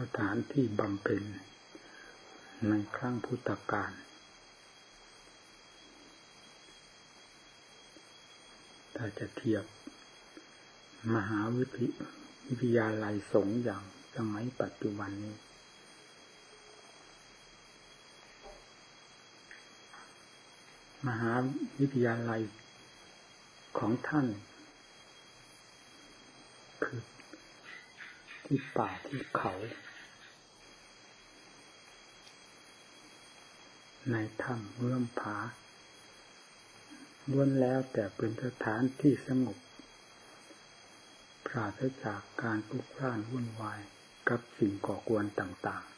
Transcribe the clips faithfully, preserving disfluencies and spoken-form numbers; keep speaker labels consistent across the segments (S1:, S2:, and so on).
S1: ถานที่บำเพ็ญในครั้งพุทธกาลถ้าจะเทียบมหาวิทยาลัยสงฆ์อย่างสมัยปัจจุบันนี้มหาวิทยาลัยของท่านคือที่ป่าที่เขาในถ้ำเงื่อมผาล้วนแล้วแต่เป็นสถานที่สงบปราศจากการพลุกพล่านวุ่นวายกับสิ่งก่อกวนต่าง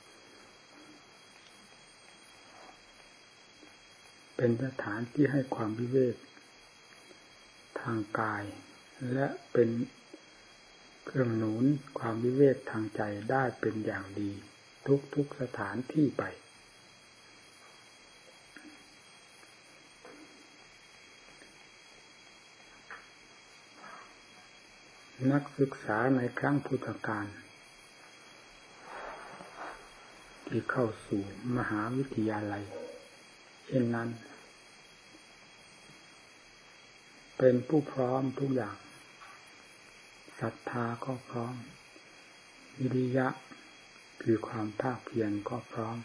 S1: ๆเป็นสถานที่ให้ความวิเวกทางกายและเป็นเครื่องหนุนความวิเวกทางใจได้เป็นอย่างดีทุกๆสถานที่ไปนักศึกษาในครั้งพุทธกาลที่เข้าสู่มหาวิทยาลัยเช่นนั้นเป็นผู้พร้อมทุกอย่างศรัทธาก็พร้อมวิริยะคือความภาคเพียรก็พร้อม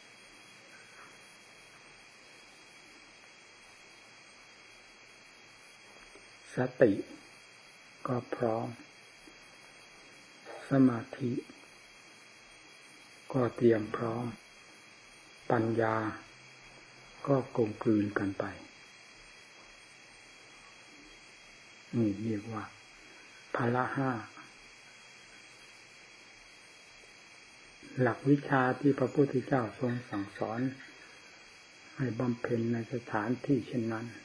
S1: สติก็พร้อมสมาธิก็เตรียมพร้อมปัญญาก็กลมกลืนกันไปนี่เรียกว่าพละห้าหลักวิชาที่พระพุทธเจ้าทรงสั่งสอนให้บำเพ็ญในสถานที่เช่นนั้น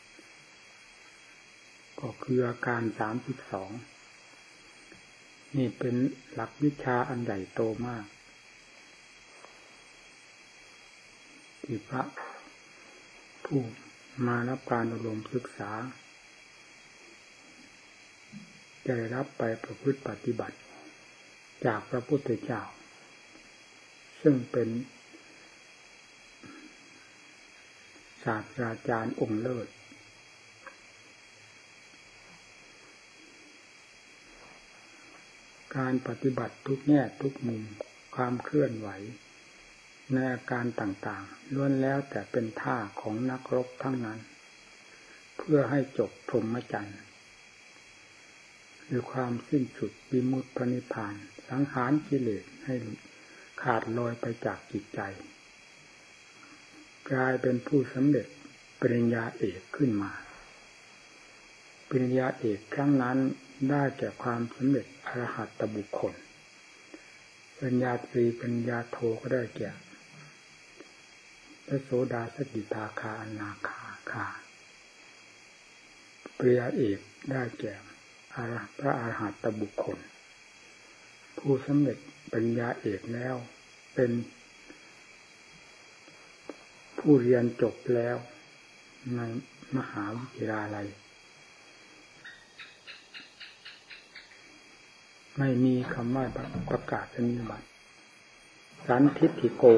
S1: ก็คืออาการสามสิบสองนี่เป็นหลักวิชาอันใหญ่โตมากที่พระผู้มารับการอบรมศึกษาจะได้รับไปประพฤติปฏิบัติจากพระพุทธเจ้าซึ่งเป็นศาสตราจารย์องค์เลิศการปฏิบัติทุกแง่ทุกมุมความเคลื่อนไหวในอาการต่างๆล้วนแล้วแต่เป็นท่าของนักรบทั้งนั้นเพื่อให้จบพรหมจรรย์คือความสิ้นสุดวิมุตตินิพพานสังหารกิเลสให้ขาดลอยไปจากจิตใจกลายเป็นผู้สำเร็จปริญญาเอกขึ้นมาปริญญาเอกครั้งนั้นได้แก่ความสำเร็จอรหัตตบุคคลปริญญาตรีปริญญาโทก็ได้แก่พระโสดาสกิทาคาอนาคาคาปริญญาเอกได้แก่พระอรหัตตบุคคลผู้สำเร็จปริญญาเอกแล้วเป็นผู้เรียนจบแล้วในมหาวิทยาลัยไม่มีคำว่าประกาศนียบัตรสันทิฏฐิโก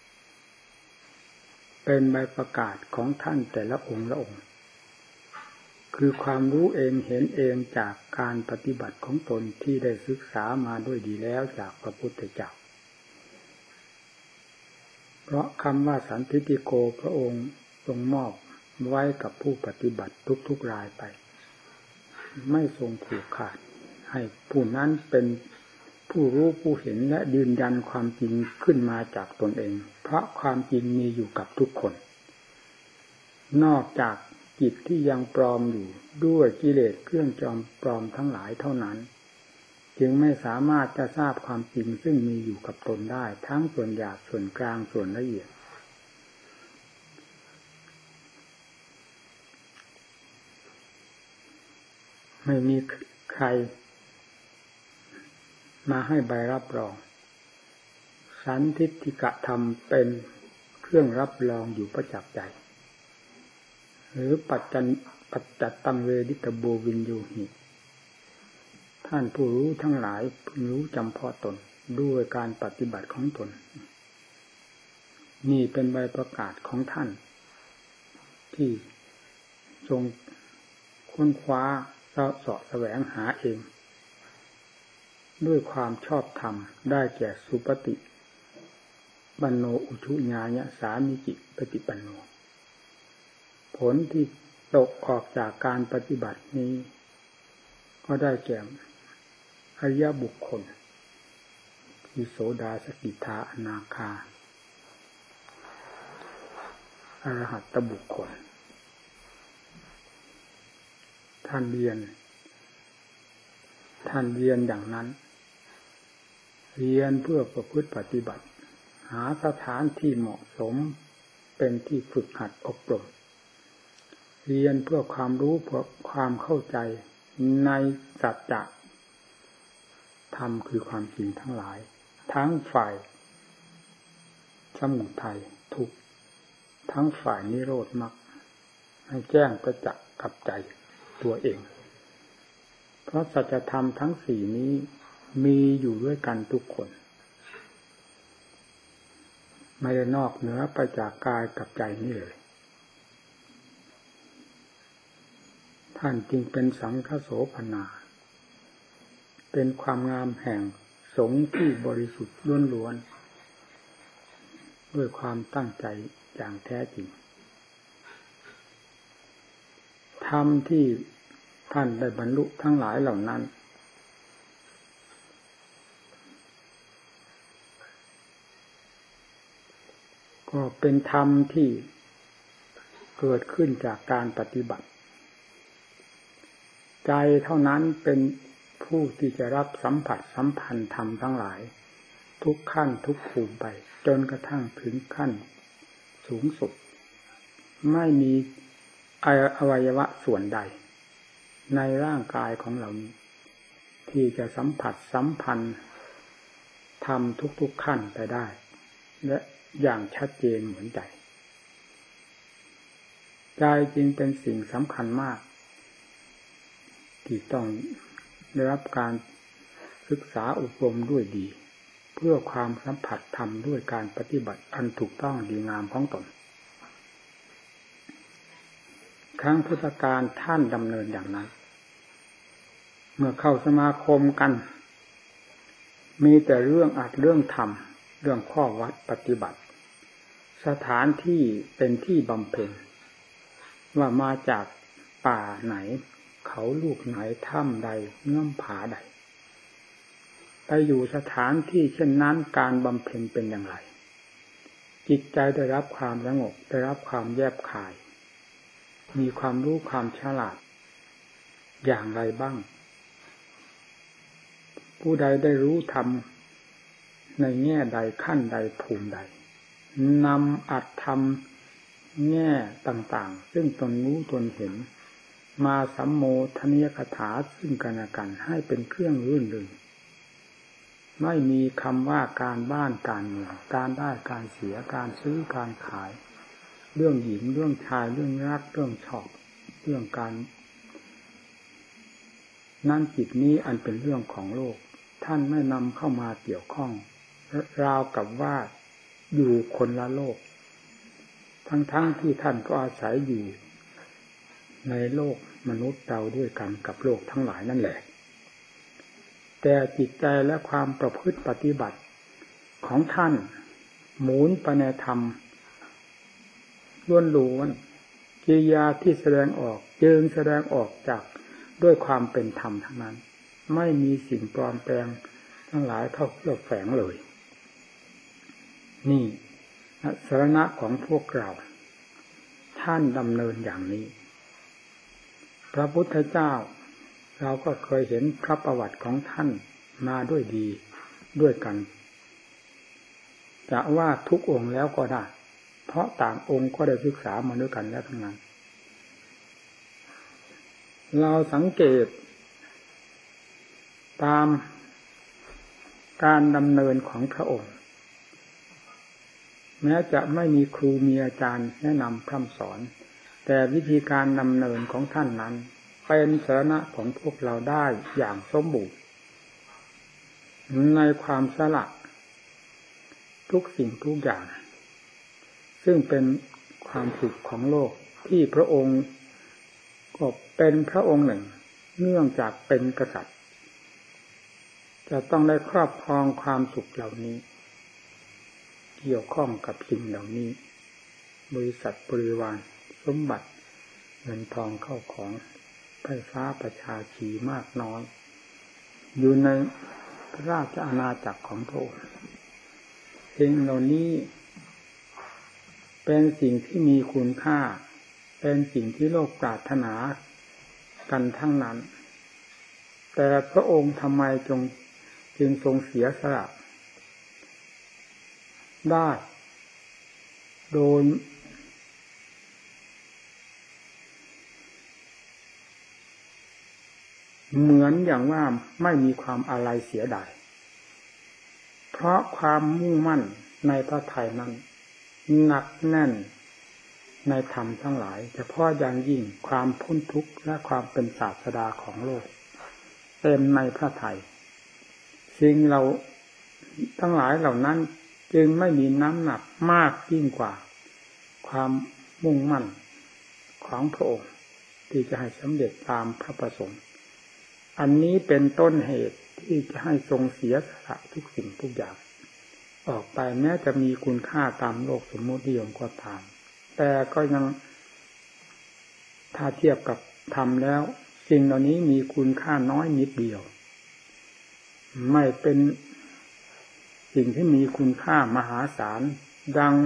S1: เป็นใบประกาศของท่านแต่ละองค์ละองค์คือความรู้เองเห็นเองจากการปฏิบัติของตนที่ได้ศึกษามาด้วยดีแล้วจากพระพุทธเจ้าเพราะคำว่าสันทิฏฐิโกพระองค์ทรงมอบไว้กับผู้ปฏิบัติทุกๆรายไปไม่ทรงผูกขาดให้ผู้นั้นเป็นผู้รู้ผู้เห็นและยืนยันความจริงขึ้นมาจากตนเองเพราะความจริงมีอยู่กับทุกคนนอกจากจิตที่ยังปลอมอยู่ด้วยกิเลสเครื่องจอมปลอมทั้งหลายเท่านั้นจึงไม่สามารถจะทราบความจริงซึ่งมีอยู่กับตนได้ทั้งส่วนหยาบส่วนกลางส่วนละเอียดไม่มีใครมาให้ใบรับรองสันทิฏฐิกธรรมเป็นเครื่องรับรองอยู่ประจักษ์ใจหรือปัจจันปัจจัตตังเวดิตโบวินโยหิท่านผู้รู้ทั้งหลายพึงรู้จำเพาะตนด้วยการปฏิบัติของตนนี่เป็นใบประกาศของท่านที่ทรงค้นคว้าเสาะแสวงหาเองด้วยความชอบธรรมได้แก่สุปฏิปันโนอุชุญาญะสามิจิปฏิปันโนผลที่ตกออกจากการปฏิบัตินี้ก็ได้แก่อริยบุคคลคือโสดาสกิทาอนาคาอรหัตตบุคคลท่านเรียนท่านเรียนอย่างนั้นเรียนเพื่อประพฤติปฏิบัติหาสถานที่เหมาะสมเป็นที่ฝึกหัดอบรมเรียนเพื่อความรู้เพื่อความเข้าใจในสัจจะธรรมคือความจริงทั้งหลายทั้งฝ่ายสมุทัยทุกข์ทั้งฝ่ายนิโรธมรรคให้แจ้งประจักษ์กับใจตัวเองเพราะสัจธรรมทั้งสี่นี้มีอยู่ด้วยกันทุกคนไม่ได้นอกเหนือไปจากกายกับใจนี่เลยท่านจึงเป็นสังฆโสภณาเป็นความงามแห่งสงฆ์ที่บริสุทธิ์ล้วนๆด้วยความตั้งใจอย่างแท้จริงธรรมที่ท่านได้บรรลุทั้งหลายเหล่านั้นก็เป็นธรรมที่เกิดขึ้นจากการปฏิบัติใจเท่านั้นเป็นผู้ที่จะรับสัมผัสสัมพันธ์ธรรมทั้งหลายทุกขั้นทุกภูมิไปจนกระทั่งถึงขั้นสูงสุดไม่มีอวัยวะส่วนใดในร่างกายของเรานี้ที่จะสัมผัสสัมพันธ์ธรรมทุกๆขั้นไปได้และอย่างชัดเจนเหมือนใจใจจึงเป็นสิ่งสำคัญมากที่ต้องได้รับการศึกษาอบรมด้วยดีเพื่อความสัมผัสธรรมด้วยการปฏิบัติอันถูกต้องดีงามของตนครั้งพุทธกาลท่านดำเนินอย่างนั้นเมื่อเข้าสมาคมกันมีแต่เรื่องอัดเรื่องทำเรื่องข้อวัดปฏิบัติสถานที่เป็นที่บำเพ็ญว่ามาจากป่าไหนเขาลูกไหนถ้ำใดเงื่อมผาใดไปอยู่สถานที่เช่นนั้นการบำเพ็ญเป็นอย่างไรจิตใจได้รับความสงบได้รับความแยบคายมีความรู้ความฉลาดอย่างไรบ้างผู้ใดได้รู้ธรรมในแง่ใดขั้นใดภูมิใดนำอัตธรรมแง่ต่างๆซึ่งตนรู้ตนเห็นมาสัมโมทนียคถาซึ่งกันและกันให้เป็นเครื่องรื่นเริงไม่มีคำว่าการบ้านการเมืองการได้การเสียการซื้อการขายเรื่องหญิงเรื่องชายเรื่องรักเรื่องชอบเรื่องการนั่นจิตนี้อันเป็นเรื่องของโลกท่านไม่นำเข้ามาเกี่ยวข้องราวกับว่าอยู่คนละโลกทั้งๆ ที่ท่านก็อาศัยอยู่ในโลกมนุษย์เราด้วยกันกับโลกทั้งหลายนั่นแหละแต่จิตใจและความประพฤติปฏิบัติของท่านหมุนไปในธรรมล้วนๆกิริยาที่แสดงออกจึงแสดงออกจากด้วยความเป็นธรรมทั้งนั้นไม่มีสิ่งปลอมแปลงทั้งหลายเข้าเคลือบแฝงเลยนี่สรณะของพวกเราท่านดำเนินอย่างนี้พระพุทธเจ้าเราก็เคยเห็นพระประวัติของท่านมาด้วยดีด้วยกันจะว่าทุกองค์แล้วก็ได้เพราะต่างองค์ก็ได้ศึกษามาด้วยกันแล้วทั้งนั้นเราสังเกตตามการดำเนินของพระองค์แม้จะไม่มีครูมีอาจารย์แนะนำพร่ำสอนแต่วิธีการดำเนินของท่านนั้นเป็นสรณะของพวกเราได้อย่างสมบูรณ์ในความสละทุกสิ่งทุกอย่างซึ่งเป็นความสุขของโลกที่พระองค์ก็เป็นพระองค์หนึ่งเนื่องจากเป็นกษัตริย์จะต้องได้ครอบครองความสุขเหล่านี้เกี่ยวข้องกับสิ่งเหล่านี้บริษัทบริวารสมบัติเงินทองเข้าของไฟฟ้าประชาชีมากน้อยอยู่ในพระราชอาณาจักรของพระองค์สิ่งเหล่านี้เป็นสิ่งที่มีคุณค่าเป็นสิ่งที่โลกปรารถนากันทั้งนั้นแต่พระองค์ทำไมจงจึงทรงเสียสละได้โดยเหมือนอย่างว่าไม่มีความอาลัยเสียดายเพราะความมุ่งมั่นในพระทัยนั้นหนักแน่นในธรรมทั้งหลายเฉพาะอย่างยิ่งความพ้นทุกข์และความเป็นศาสดาของโลกเต็มในพระทัยสิ่งเราทั้งหลายเหล่านั้นจึงไม่มีน้ำหนักมากยิ่งกว่าความมุ่งมั่นของพระองค์ที่จะให้สำเร็จตามพระประสงค์อันนี้เป็นต้นเหตุที่จะให้ทรงเสียสละทุกสิ่งทุกอย่างออกไปแม้จะมีคุณค่าตามโลกสมมตินิยมก็ตามแต่ก็ยังถ้าเทียบกับธรรมแล้วสิ่งเหล่านี้มีคุณค่าน้อยนิดเดียวไม่เป็นสิ่งที่มีคุณค่ามหาศาลดัง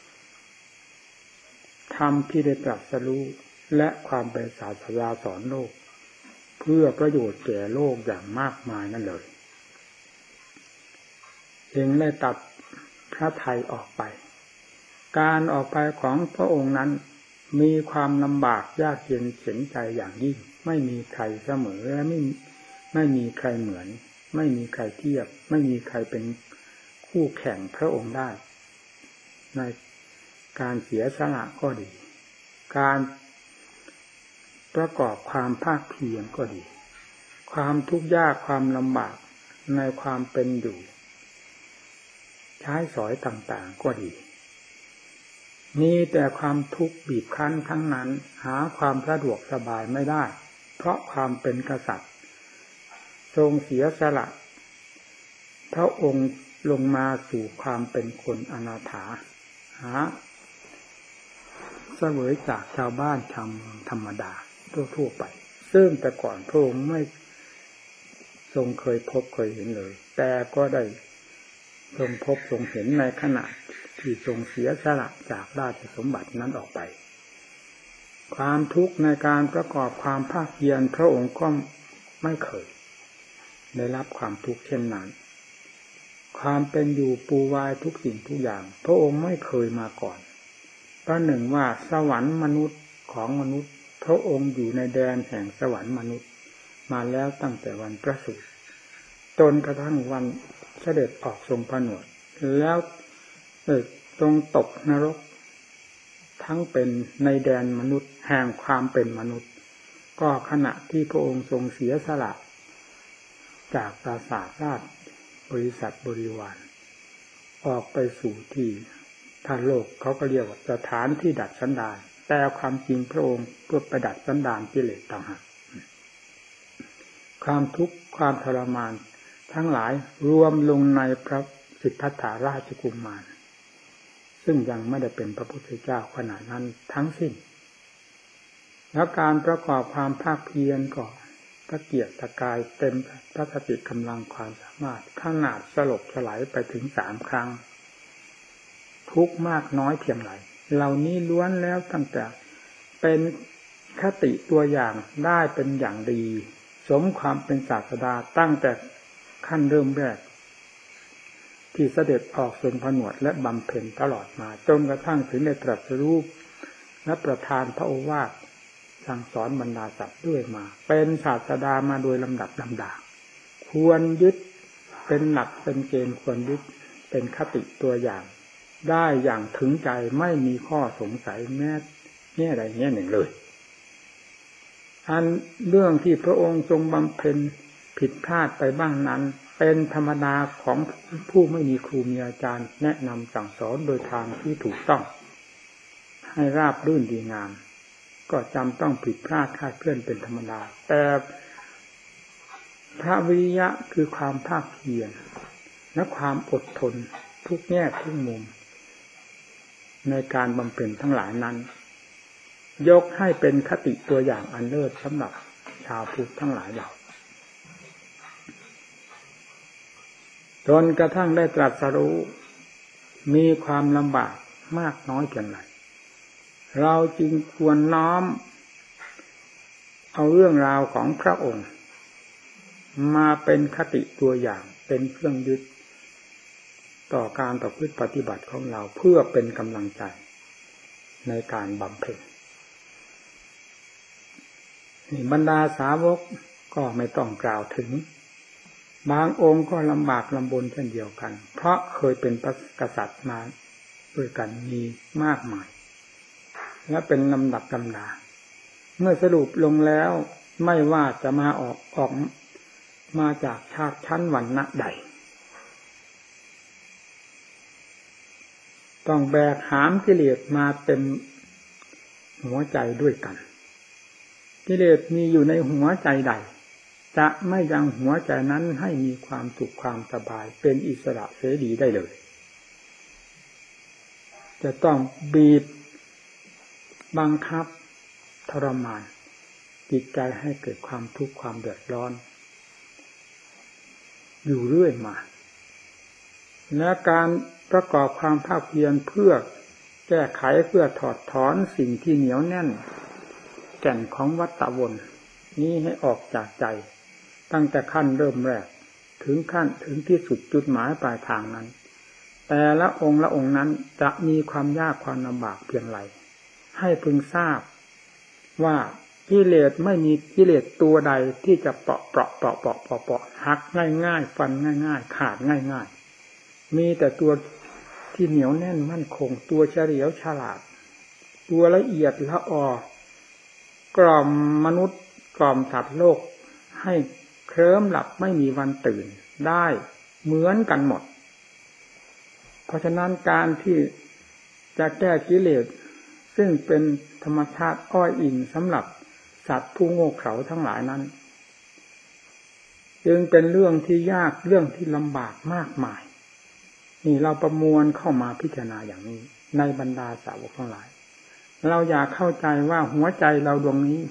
S1: ธรรมที่ได้ตรัสรู้และความเป็นศาสดาสอนโลกเพื่อประโยชน์แก่โลกอย่างมากมายนั่นเลยจึงได้ตัดพระทัยออกไปการออกไปของพระองค์นั้นมีความลำบากยากเย็นเข็ญใจอย่างยิ่งไม่มีใครเสมอและไม่ไม่มีใครเหมือนไม่มีใครเทียบไม่มีใครเป็นคู่แข่งพระองค์ได้ในการเสียสละก็ดีการประกอบความภาคเพียรก็ดีความทุกข์ยากความลำบากในความเป็นอยู่ใช้สอยต่างๆก็ดีมีแต่ความทุกข์บีบคั้นทั้งนั้นหาความสะดวกสบายไม่ได้เพราะความเป็นกษัตริย์ทรงเสียสละพระองค์ลงมาสู่ความเป็นคนอนาถาหาเสวยจากชาวบ้านชาวเมืองธรรมดาทั่วๆไปซึ่งแต่ก่อนพระองค์ไม่ทรงเคยพบเคยเห็นเลยแต่ก็ได้ทรงพบทรงเห็นในขณะที่ทรงเสียสละจากราชสมบัตินั้นออกไปความทุกข์ในการประกอบความภาคเพียรพระองค์ก็ไม่เคยได้รับความทุกข์เช่นนั้นความเป็นอยู่ปูวายทุกสิ่งทุกอย่างพระองค์ไม่เคยมาก่อนประหนึ่งว่าสวรรค์มนุษย์ของมนุษย์พระองค์อยู่ในแดนแห่งสวรรค์มนุษย์มาแล้วตั้งแต่วันประสูติจนกระทั่งวันเสด็จออกทรงผนวดแล้วเอ่อตรงตกนรกทั้งเป็นในแดนมนุษย์แห่งความเป็นมนุษย์ก็ขณะที่พระองค์ทรงเสียสละจากปราสาทราชบริษัทบริวารออกไปสู่ที่ทางโลกเขาก็เรียกว่าสถานที่ดัดสันดานแต่ความจริงพระองค์เพื่อประดัดสันดานกิเลสต่างหากความทุกข์ความทรมานทั้งหลายรวมลงในพระสิทธัตถราชกุมารซึ่งยังไม่ได้เป็นพระพุทธเจ้าขณะนั้นทั้งสิ้นแล้วการประกอบความภาคเพียรก็ตะเกียกตะกายเต็มพระสติกำลังความสามารถขนาดสลบสลายไปถึงสามครั้งทุกข์มากน้อยเพียงไรเหล่านี้ล้วนแล้วตั้งแต่เป็นคติตัวอย่างได้เป็นอย่างดีสมความเป็นศาสดาตั้งแต่ขั้นเริ่มแรกที่เสด็จออกทรงผนวดและบำเพ็ญตลอดมาจนกระทั่งถึงในตรัสรู้และประทานพระโอวาทสั่งสอนบรรดาสัตว์ด้วยมาเป็นศาสดามาโดยลำดับลำดาควรยึดเป็นหลักเป็นเกณฑ์ควรยึดเป็นคติตัวอย่างได้อย่างถึงใจไม่มีข้อสงสัยแม้แง่ใดแง่หนึ่งเลยอันเรื่องที่พระองค์ทรงบำเพ็ญผิดพลาดไปบ้างนั้นเป็นธรรมดาของผู้ไม่มีครูมีอาจารย์แนะนำสั่งสอนโดยทางที่ถูกต้องให้ราบรื่นดีงามก็จำต้องผิดพลาดคลาดเคลื่อนเป็นธรรมดาแต่พระวิริยะคือความภาคเพียรและความอดทนทุกแง่ทุกมุมในการบำเพ็ญทั้งหลายนั้นยกให้เป็นคติตัวอย่างอันเลิศสำหรับชาวพุทธทั้งหลายเราจนกระทั่งได้ตรัสรู้มีความลำบากมากน้อยเพียงไรเราจึงควรน้อมเอาเรื่องราวของพระองค์มาเป็นคติตัวอย่างเป็นเครื่องยึดต่อการประพฤติปฏิบัติของเราเพื่อเป็นกำลังใจในการบำเพ็ญนี่บรรดาสาวกก็ไม่ต้องกล่าวถึงบางองค์ก็ลำบากลำบนเช่นเดียวกันเพราะเคยเป็นกษัตริย์มาด้วยกันมีมากมายและเป็นลำดับลำดาเมื่อสรุปลงแล้วไม่ว่าจะมาออกออกมาจากชาติชั้นวรรณะใดต้องแบกหามกิเลสมาเต็มหัวใจด้วยกันกิเลสมีอยู่ในหัวใจใดจะไม่ยังหัวใจนั้นให้มีความสุขความสบายเป็นอิสระเสรีได้เลยจะต้องบีบบังคับทรมานจิตใจให้เกิดความทุกข์ความเดือดร้อนอยู่เรื่อยมาและการประกอบความภาคเพียรเพื่อแก้ไขเพื่อถอดถอนสิ่งที่เหนียวแน่นแก่นของวัฏวนนี้ให้ออกจากใจตั้งแต่ขั้นเริ่มแรกถึงขั้นถึงที่สุดจุดหมายปลายทางนั้นแต่ละองค์ละองค์นั้นจะมีความยากความลำบากเพียงไรให้พึงทราบว่ากิเลสไม่มีกิเลสตัวใดที่จะเปาะเปาะเปาะเปาะเปาะเปาะหักง่ายๆฟันง่ายๆขาดง่ายๆมีแต่ตัวที่เหนียวแน่นมั่นคงตัวเฉลียวฉลาดตัวละเอียดละออกล่อมมนุษย์กล่อมสัตว์โลกให้เคลิ้มหลับไม่มีวันตื่นได้เหมือนกันหมดเพราะฉะนั้นการที่จะแก้กิเลสซึ่งเป็นธรรมชาติอ้อยอิงสำหรับสัตว์ผู้โง่เขลาทั้งหลายนั้นจึงเป็นเรื่องที่ยากเรื่องที่ลำบากมากมายนี่เราประมวลเข้ามาพิจารณาอย่างนี้ในบรรดาสาวกทั้งหลายเราอยากเข้าใจว่าหัวใจเราดวงนี้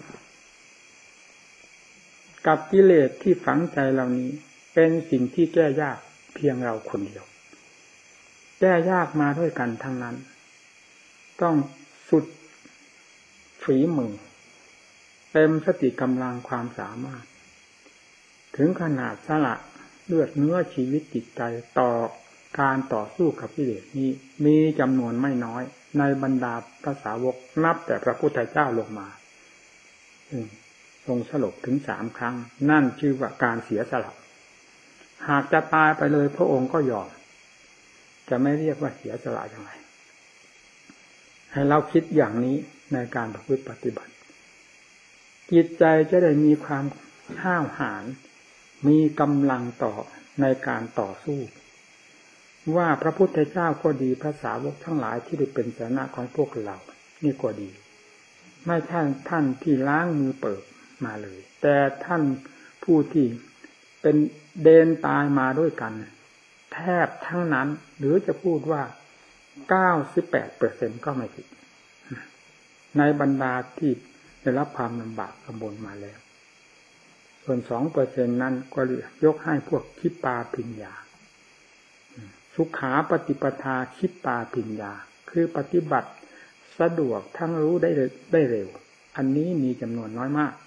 S1: กับกิเลสที่ฝังใจเรานี้เป็นสิ่งที่แก้ยากเพียงเราคนเดียวแก้ยากมาด้วยกันทั้งนั้นต้องสุดฝีมือเต็มสติกำลังความสามารถถึงขนาดสละเลือดเนื้อชีวิตจิตใจต่อการต่อสู้กับกิเลสนี้มีจำนวนไม่น้อยในบรรดาพระสาวกนับแต่พระพุทธเจ้าลงมาทรงสลบถึงสามครั้งนั่นชื่อว่าการเสียสละหากจะตายไปเลยพระองค์ก็ยอมจะไม่เรียกว่าเสียสละอย่างไรให้เราคิดอย่างนี้ในการประพฤติปฏิบัติจิตใจจะได้มีความห้าวหาญมีกำลังต่อในการต่อสู้ว่าพระพุทธเจ้าก็ดีพระสาวกทั้งหลายที่ได้เป็นสรณะของพวกเรานี่ก็ดีไม่ใช่ท่านที่ล้างมือเปิดมาเลยแต่ท่านผู้ที่เป็นเดนตายมาด้วยกันแทบทั้งนั้นหรือจะพูดว่า เก้าสิบแปดเปอร์เซ็นต์ ก็ไม่ผิดในบรรดาที่ได้รับความลำบากลำบนมาแล้วส่วน สองเปอร์เซ็นต์ นั้นก็ยกให้พวกคิปปาปิญญาสุขาปฏิปทาคิปปาปิญญาคือปฏิบัติสะดวกทั้งรู้ได้ได้เร็วอันนี้มีจำนวนน้อยมาก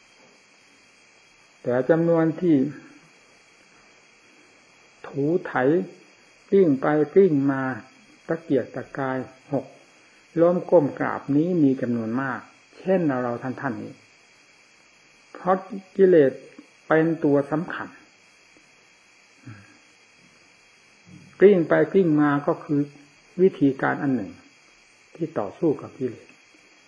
S1: แต่จำนวนที่ถูไถกลิ้งไปกลิ้งมาตะเกียกตะกายหกล้มก้มกราบนี้มีจำนวนมากเช่นเราท่านท่านนี้เพราะกิเลสเป็นตัวสำคัญกลิ้งไปกลิ้งมาก็คือวิธีการอันหนึ่งที่ต่อสู้กับกิเลส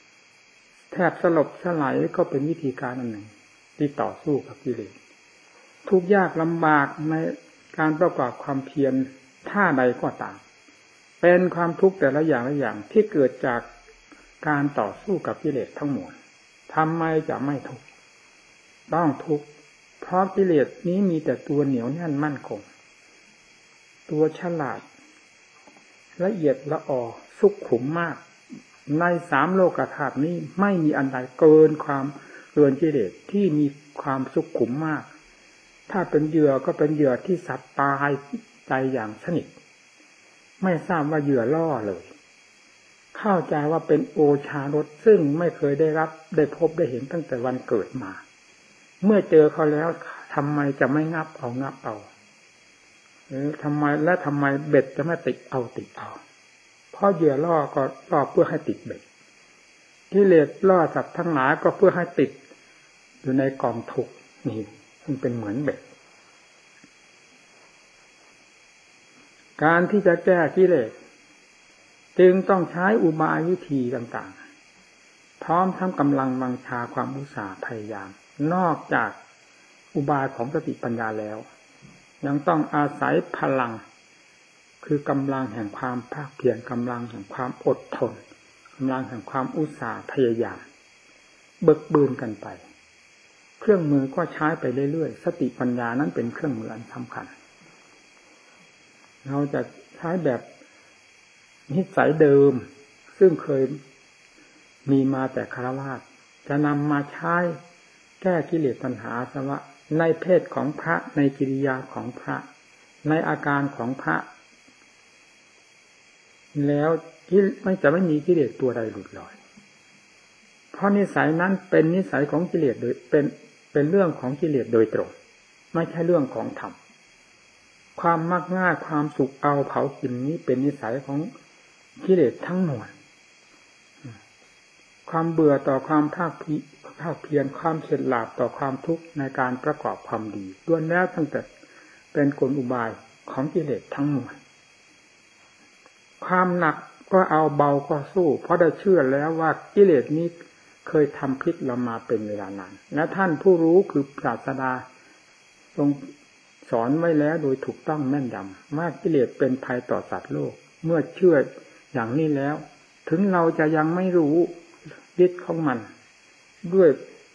S1: แทบสลบสลายก็เป็นวิธีการอันหนึ่งที่ต่อสู้กับกิเลสทุกข์ยากลำบากในการประกอบความเพียรท่าใดก็ตามเป็นความทุกข์แต่ละอย่างละอย่างที่เกิดจากการต่อสู้กับกิเลสทั้งหมดทำไมจะไม่ทุกข์ต้องทุกข์เพราะกิเลสนี้มีแต่ตัวเหนียวแน่นมั่นคงตัวฉลาดละเอียดละออสุขุมมากในสามโลกธาตุนี้ไม่มีอันใดเกินความเกินกิเลสที่มีความสุขุมมากถ้าเป็นเหยื่อก็เป็นเหยื่อที่สัตว์ตายใจอย่างสนิทไม่ทราบว่าเหยื่อล่อเลยเข้าใจว่าเป็นโอชารสซึ่งไม่เคยได้รับได้พบได้เห็นตั้งแต่วันเกิดมาเมื่อเจอเขาแล้วทำไมจะไม่งับเอางับเอาเออทำไมและทำไมเบ็ดจะไม่ติดเอาติดเอาเพราะเหยื่อล่อก็ล่อเพื่อให้ติดเบ็ดกิเลสล่อสัตว์ทั้งหลายก็เพื่อให้ติดอยู่ในกองทุกข์นี่มันเป็นเหมือนเบ็ดการที่จะแก้กิเลสจึงต้องใช้อุบายวิธีต่างๆพร้อมทั้งกำลังวังชาความอุตสาห์พยายามนอกจากอุบายของสติปัญญาแล้วยังต้องอาศัยพลังคือกำลังแห่งความภาคเพียรกำลังแห่งความอดทนกำลังแห่งความอุตสาห์พยายามเบิกบืนกันไปเครื่องมือก็ใช้ไปเรื่อยๆสติปัญญานั้นเป็นเครื่องมืออันสำคัญเราจะใช้แบบนิสัยเดิมซึ่งเคยมีมาแต่ฆราวาสจะนำมาใช้แก้กิเลสตัณหาสวะในเพศของพระในกิริยาของพระในอาการของพระแล้วไม่จะไม่มีกิเลสตัวใดหลุดลอยเพราะนิสัยนั้นเป็นนิสัยของกิเลสโดยเป็นเป็นเรื่องของกิเลสโดยตรงไม่ใช่เรื่องของธรรมความมักง่ายความสุขเอาเผากินนี้เป็นนิสัยของกิเลสทั้งมวลความเบื่อต่อความภาคภาคเพียรความเฉลียวฉลาดต่อความทุกข์ในการประกอบความดีล้วนแล้วตั้งแต่เป็นกลอุบายของกิเลสทั้งมวลความหนักก็เอาเบาก็สู้เพราะได้เชื่อแล้วว่ากิเลสนี้เคยทำพิษเรามาเป็นเวลานานและท่านผู้รู้คือศาสดาทรงสอนไว้แล้วโดยถูกต้องแม่นยำว่ากิเลสเป็นภัยต่อสัตว์โลกเมื่อเชื่ออย่างนี้แล้วถึงเราจะยังไม่รู้ฤทธิ์ของมันด้วย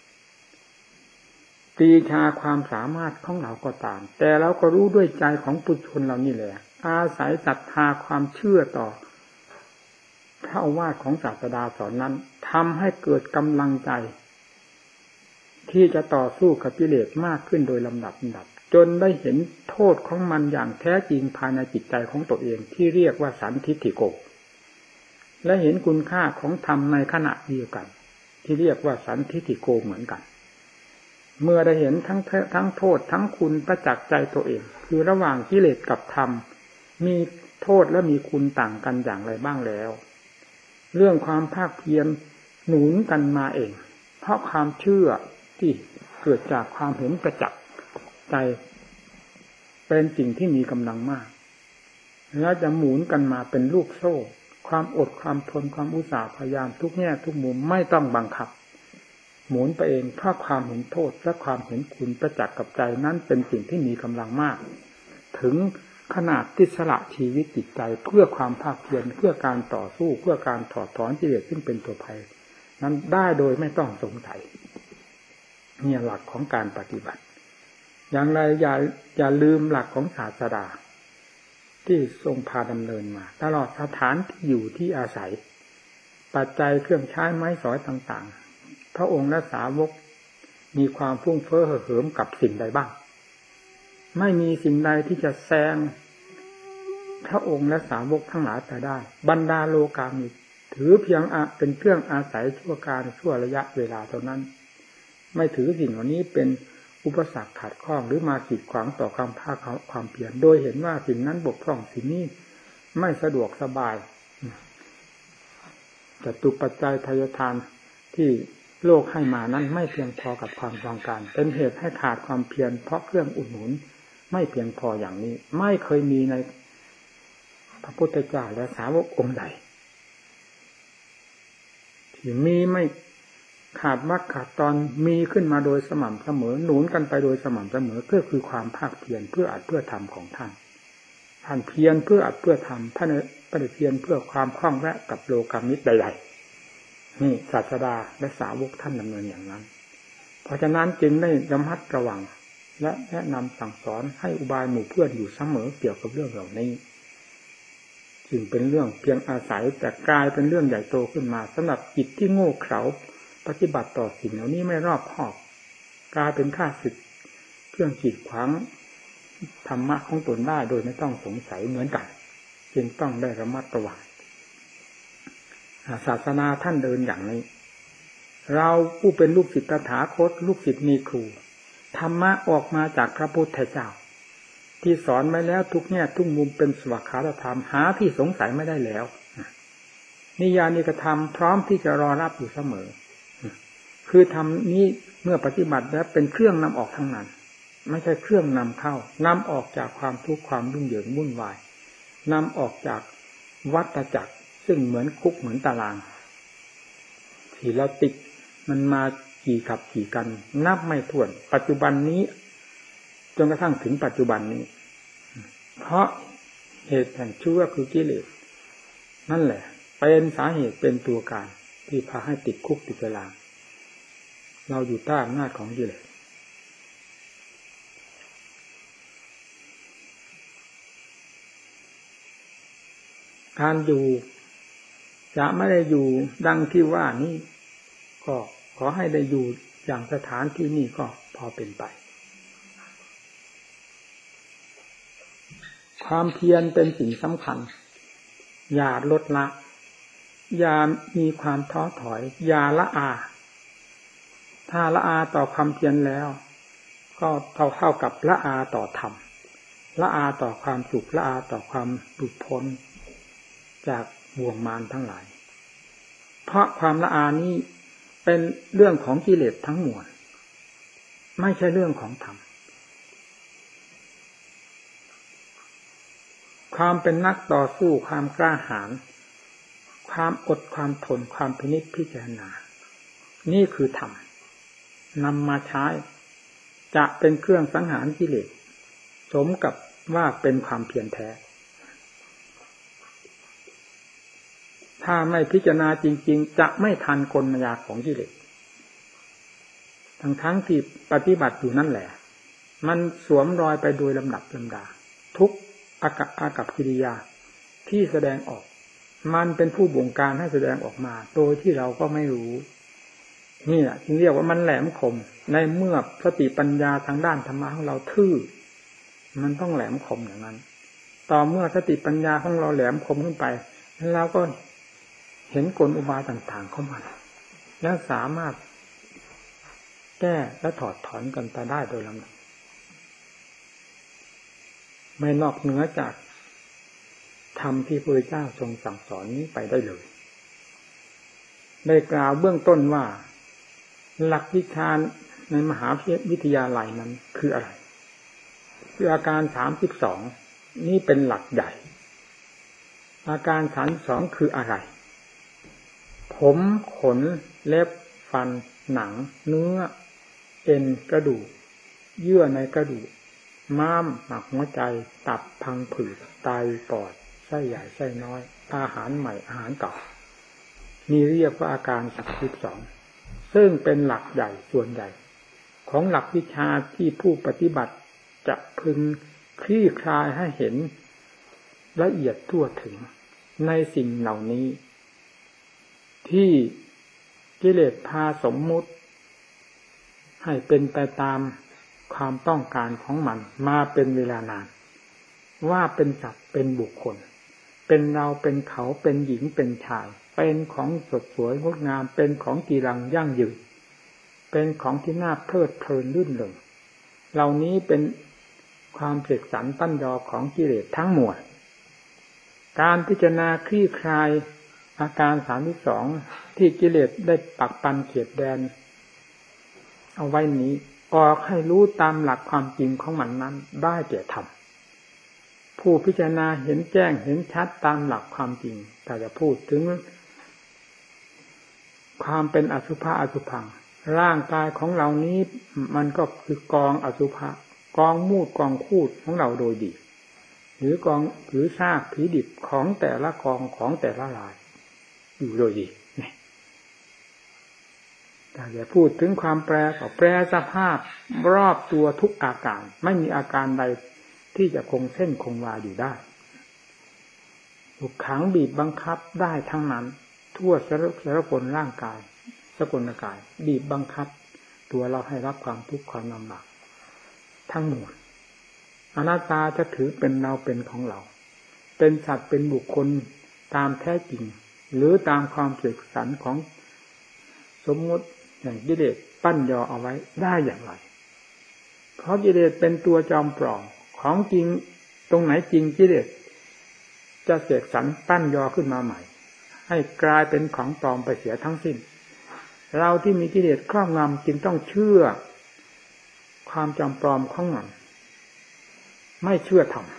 S1: ปรีชาความสามารถของเราก็ตามแต่เราก็รู้ด้วยใจของปุถุชนเรานี่แหละอาศัยศรัทธาความเชื่อต่อพระโอวาทของศาสดาสอนนั้นทำให้เกิดกำลังใจที่จะต่อสู้กับกิเลสมากขึ้นโดยลำดับลำดับจนได้เห็นโทษของมันอย่างแท้จริงภายในจิตใจของตัวเองที่เรียกว่าสันทิฏฐิโกและเห็นคุณค่าของธรรมในขณะเดียวกันที่เรียกว่าสันทิฏฐิโกเหมือนกันเมื่อได้เห็นทั้งทั้งโทษทั้งคุณประจักษ์ใจตัวเองคือระหว่างกิเลสกับธรรมมีโทษและมีคุณต่างกันอย่างไรบ้างแล้วเรื่องความภาคเพียรหนุนกันมาเองเพราะความเชื่อที่เกิดจากความเห็นประจักษ์ใจเป็นสิ่งที่มีกำลังมากแล้วจะหมุนกันมาเป็นลูกโซ่ความอดความทนความอุตสาห์พยายามทุกแง่ทุกมุมไม่ต้องบังคับหมุนไปเองเพราะความเห็นโทษและความเห็นคุณประจักษ์กับใจนั้นเป็นสิ่งที่มีกำลังมากถึงขนาดที่สละชีวิตจิตใจเพื่อความภาคเพียรเพื่อการต่อสู้เพื่อการถอดถอนกิเลสซึ่งเป็นตัวภัยนั้นได้โดยไม่ต้องสงสัยเนี่ยหลักของการปฏิบัติอย่างไรอย่าอย่าลืมหลักของศาสดาที่ทรงพาดำเนินมาตลอดสถานที่อยู่ที่อาศัยปัจจัยเครื่องใช้ไม้สอยต่างๆพระองค์และสาวกมีความฟุ้งเฟ้อเห่อเหิมกับสิ่งใดบ้างไม่มีสิ่งใดที่จะแซงพระองค์และสาวกทั้งหลายไปได้บรรดาโลกามิตรถือเพียงเป็นเครื่องอาศัยชั่วการชั่วระยะเวลาเท่านั้นไม่ถือสิ่งเหล่านี้เป็นอุปสรรคขัดข้องหรือมากีดขวางต่อความภาคความเพียรโดยเห็นว่าสิ่งนั้นบกพร่องสิ่งนี้ไม่สะดวกสบายจตุปัจจัยทายทานที่โลกให้มานั้นไม่เพียงพอกับความต้องการเป็นเหตุให้ขาดความเพียรเพราะเครื่องอุดหนุนไม่เพียงพออย่างนี้ไม่เคยมีในพระพุทธเจ้าและสาวกองค์ใดที่มีไม่ขาดวรรคขาดตอนมีขึ้นมาโดยสม่ำเสมอหนุนกันไปโดยสม่ำเสมอก็คือความภาคเพียรเพื่ออัดเพื่อทำของท่านท่านเพียรเพื่ออัดเพื่อทำท่านไม่ได้เพียรเพื่อความคล่องแคล่วกับโลกามิตรใดๆนี่ศาสดาและสาวกท่านดำเนินอย่างนั้นเพราะฉะนั้นจึงได้ระมัดระวังและแนะนำสั่งสอนให้อุบายหมู่เพื่อนอยู่เสมอเกี่ยวกับเรื่องเหล่านี้จึงเป็นเรื่องเพียงอาศัยแต่กลายเป็นเรื่องใหญ่โตขึ้นมาสำหรับจิตที่โง่เขลาปฏิบัติต่อสิ่งเหล่านี้ไม่รอบคอบกลายเป็นข้าศึกเครื่องกีดขวางธรรมะของตนได้โดยไม่ต้องสงสัยเหมือนกันจึงต้องได้ระมัดระวังศาสนาท่านเดินอย่างนี้เราผู้เป็นลูกศิษย์ตถาคตลูกศิษย์มีครูธรรมะออกมาจากพระพุทธเจ้าที่สอนไว้แล้วทุกแง่ทุกมุมเป็นสวากขาธรรมหาที่สงสัยไม่ได้แล้วนิยานิกธรรมพร้อมที่จะรอรับอยู่เสมอคือธรรมนี้เมื่อปฏิบัติแล้วเป็นเครื่องนำออกทั้งนั้นไม่ใช่เครื่องนำเข้านำออกจากความทุกข์ความยุ่งเหยิงวุ่นวายนำออกจากวัฏจักรซึ่งเหมือนคุกเหมือนตารางที่เราติดมันมากี่ขับกี่กันนับไม่ถ้วนปัจจุบันนี้จนกระทั่งถึงปัจจุบันนี้เพราะเหตุแห่งชั่วคือกิเลสนั่นแหละเป็นสาเหตุเป็นตัวการที่พาให้ติดคุกติดตารางเราอยู่ใต้อำนาจของกิเลสการอยู่จะไม่ได้อยู่ดังที่ว่านี้ก็ขอให้ได้อยู่อย่างสถานที่นี้ก็พอเป็นไปความเพียรเป็นสิ่งสำคัญอย่าลดละอย่ามีความท้อถอยอย่าละอาถ้าละอาต่อความเพียรแล้วก็เท่าเท่ากับละอาต่อธรรมละอาต่อความสุขละอาต่อความหลุดพ้นจากบ่วงมารทั้งหลายเพราะความละอานี้เป็นเรื่องของกิเลสทั้งมวลไม่ใช่เรื่องของธรรมความเป็นนักต่อสู้ความกล้าหาญความอดความทนความพินิจพิจารณานี่คือธรรมนำมาใช้จะเป็นเครื่องสังหารกิเลสสมกับว่าเป็นความเพียรแท้ถ้าไม่พิจารณาจริงๆจะไม่ทันกลมายาของกิเลสทั้งทั้งที่ปฏิบัติอยู่นั่นแหละมันสวมรอยไปโดยลำดับลำดาทุกอากับอากับกิริยาที่แสดงออกมันเป็นผู้บงการให้แสดงออกมาโดยที่เราก็ไม่รู้นี่แหละจึงเรียกว่ามันแหลมคมในเมื่อสติปัญญาทางด้านธรรมะของเราทื่อมันต้องแหลมคมอย่างนั้นต่อเมื่อสติปัญญาของเราแหลมคมขึ้นไปแล้วก็เห็นกลอุบายต่างๆเข้ามาแล้วสามารถแก้และถอดถอนกันไปได้โดยลำดับไม่นอกเหนือจากธรรมที่พระพุทธเจ้าทรงสั่งสอนนี้ไปได้เลยได้กล่าวเบื้องต้นว่าหลักวิชาในมหาวิทยาลัยนั้นคืออะไรคืออาการสามสิบสองนี่เป็นหลักใหญ่อาการสามสิบสองคืออะไรผมขนเล็บฟันหนังเนื้อเอ็นกระดูกเยื่อในกระดูกม้ามหมักหัวใจตับพังผืดไตปอดไส้ใหญ่ไส้น้อยอาหารใหม่อาหารเก่ามีเรียกว่าอาการสามสิบสองซึ่งเป็นหลักใหญ่ส่วนใหญ่ของหลักวิชาที่ผู้ปฏิบัติจะพึงคลี่คลายให้เห็นละเอียดทั่วถึงในสิ่งเหล่านี้ที่กิเลสพาสมมุติให้เป็นไปตามความต้องการของมันมาเป็นเวลานานว่าเป็นสัตว์เป็นบุคคลเป็นเราเป็นเขาเป็นหญิงเป็นชายเป็นของสดสวยงดงามเป็นของกีรังยั่งยืนเป็นของที่น่าเพลิดเพลินรื่นเริงเหล่านี้เป็นความเสกสรรปั้นยอของกิเลสทั้งมวลการพิจารณาคลี่คลายอาการสามสิบสองที่กิเลสได้ปักปันเขียดแดนเอาไว้นี้ออกให้รู้ตามหลักความจริงของมันนั้นได้แก่ธรรมผู้พิจารณาเห็นแจ้งเห็นชัดตามหลักความจริงแต่จะพูดถึงความเป็นอสุภะอสุภังร่างกายของเรานี้มันก็คือกองอสุภะกองมูดกองคูดของเราโดยดีหรือกองหรือซากผีดิบของแต่ละกองของแต่ละรายอยู่โดยดีนี่แต่อย่าพูดถึงความแปรก็แปรสภาพรอบตัวทุกอาการไม่มีอาการใดที่จะคงเส้นคงวาอยู่ได้ถูกขังบีบบังคับได้ทั้งนั้นทั่วสารสารพลร่างกายสกลกายบีบบังคับตัวเราให้รับความทุกข์ความลำบากทั้งหมดอนัตตาจะถือเป็นเราเป็นของเราเป็นสัตว์เป็นบุคคลตามแท้จริงหรือตามความเสกสรรของสมมติอย่างกิเลสปั้นยอเอาไว้ได้อย่างไรเพราะกิเลสเป็นตัวจอมปลอมของจริงตรงไหนจริงกิเลสจะเสกสรรปั้นยอขึ้นมาใหม่ให้กลายเป็นของปลอมไปเสียทั้งสิ้นเราที่มีกิเลสครอบงำจึงต้องเชื่อความจอมปลอมของมันไม่เชื่อธรรม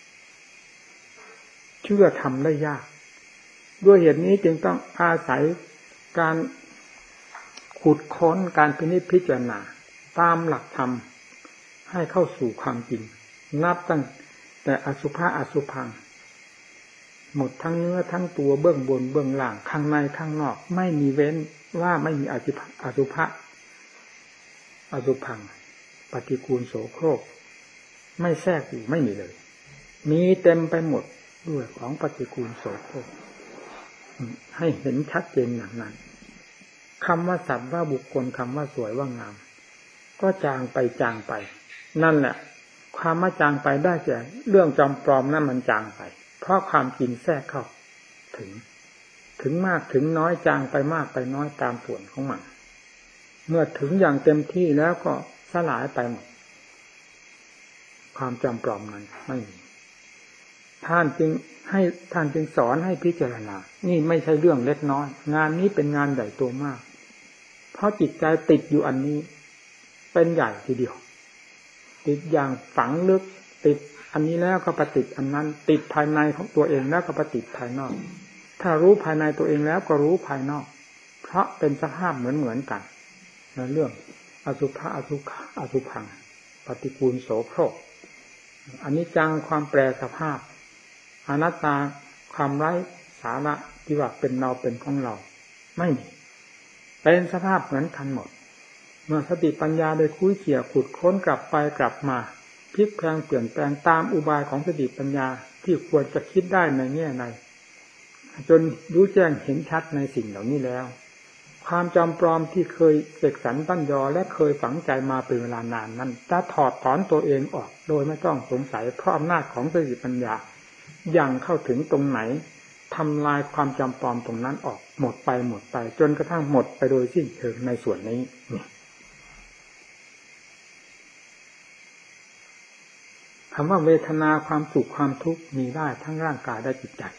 S1: เชื่อธรรมได้ยากด้วยเหตุนี้จึงต้องอาศัยการขุดค้นการพินิจพิจารณาตามหลักธรรมให้เข้าสู่ความจริงนับตั้งแต่อสุภะอสุภังหมดทั้งเนื้อทั้งตัวเบื้องบนเบื้องล่างข้างในข้างนอกไม่มีเว้นว่าไม่มีอสุภะอสุภะอสุภังปฏิกูลโสโครกไม่แทรกอยู่ไม่มีเลยมีเต็มไปหมดด้วยของปฏิกูลโสโครกให้เห็นชัดเจนอย่างนั้นคำว่าสัตว์ว่าบุคคลคำว่าสวยว่างามก็จางไปจางไปนั่นแหละความว่าจางไปได้แก่เรื่องจอมปลอมนั่นมันจางไปเพราะความจริงแทรกเข้าถึงถึงมากถึงน้อยจางไปมากไปน้อยตามส่วนของมันเมื่อถึงอย่างเต็มที่แล้วก็สลายไปหมดความจำปลอมนั้นไม่มีท่านจึงให้ท่านจึงสอนให้พิจารณานี่ไม่ใช่เรื่องเล็กน้อยงานนี้เป็นงานใหญ่โตมากเพราะจิตใจติดอยู่อันนี้เป็นใหญ่ทีเดียวติดอย่างฝังลึกติดอันนี้แล้วก็ปฏิติดอันนั้นติดภายในของตัวเองแล้วก็ปฏิติดภายนอกถ้ารู้ภายในตัวเองแล้วก็รู้ภายนอกเพราะเป็นสภาพเหมือนเหมือนกันในเรื่องอสุภะอสุขะอสุภังปฏิกูลโสโครกอันนี้จังความแปรสภาพอนัตตาความไร้สาระที่ว่าเป็นเราเป็นของเราไม่มีเป็นสภาพเหมือนกันหมดเมื่อสติปัญญาได้คุ้ยเขี่ยขุดค้นกลับไปกลับมาพลิกแปลงเปลี่ยนแปลงตามอุบายของสติปัญญาที่ควรจะคิดได้ในแง่ในจนรู้แจ้งเห็นชัดในสิ่งเหล่านี้แล้วความจำปลอมที่เคยเสกสรรปั้นยอและเคยฝังใจมาเป็นเวลานานนั้นจะถอดถอนตัวเองออกโดยไม่ต้องสงสัยเพราะอำนาจของสติปัญญาอย่างเข้าถึงตรงไหนทำลายความจำปลอมตรงนั้นออกหมดไปหมดไปจนกระทั่งหมดไปโดยสิ้นเชิงในส่วนนี้คำว่าเวทนาความสุขความทุกข์มีได้ทั้งร่างกายและจิตใจ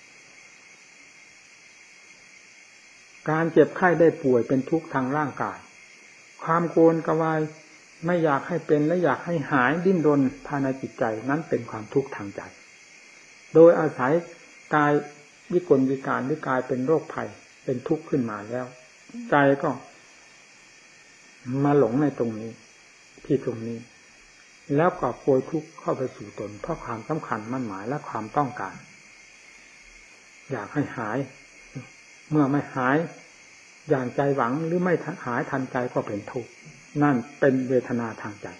S1: การเจ็บไข้ได้ป่วยเป็นทุกข์ทางร่างกายความโกรธกวายไม่อยากให้เป็นและอยากให้หายดิ้นรนภายในจิตใจนั้นเป็นความทุกข์ทางใจโดยอาศัยกายวิกลวิการหรือกายเป็นโรคภัยเป็นทุกข์ขึ้นมาแล้วใจก็มาหลงในตรงนี้ที่ตรงนี้แล้วก็โกยทุกข์เข้าไปสู่ตนเพราะความสำคัญมั่นหมายและความต้องการอยากให้หายเมื่อไม่หายอย่างใจหวังหรือไม่หายทันใจก็เป็นทุกข์นั่นเป็นเวทนาทางใจ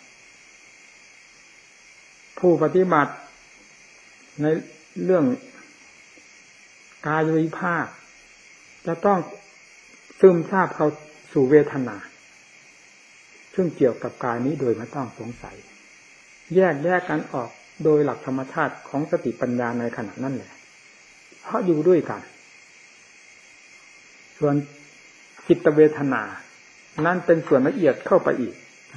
S1: ผู้ปฏิบัติในเรื่องกายวิภาคจะต้องซึมซาบเข้าสู่เวทนาซึ่งเกี่ยวกับกายนี้โดยไม่ต้องสงสัยแยกแยกกันออกโดยหลักธรรมชาติของสติปัญญาในขณะนั้นแหละเพราะอยู่ด้วยกันส่วนจิตเวทนานั่นเป็นส่วนละเอียดเข้าไปอีก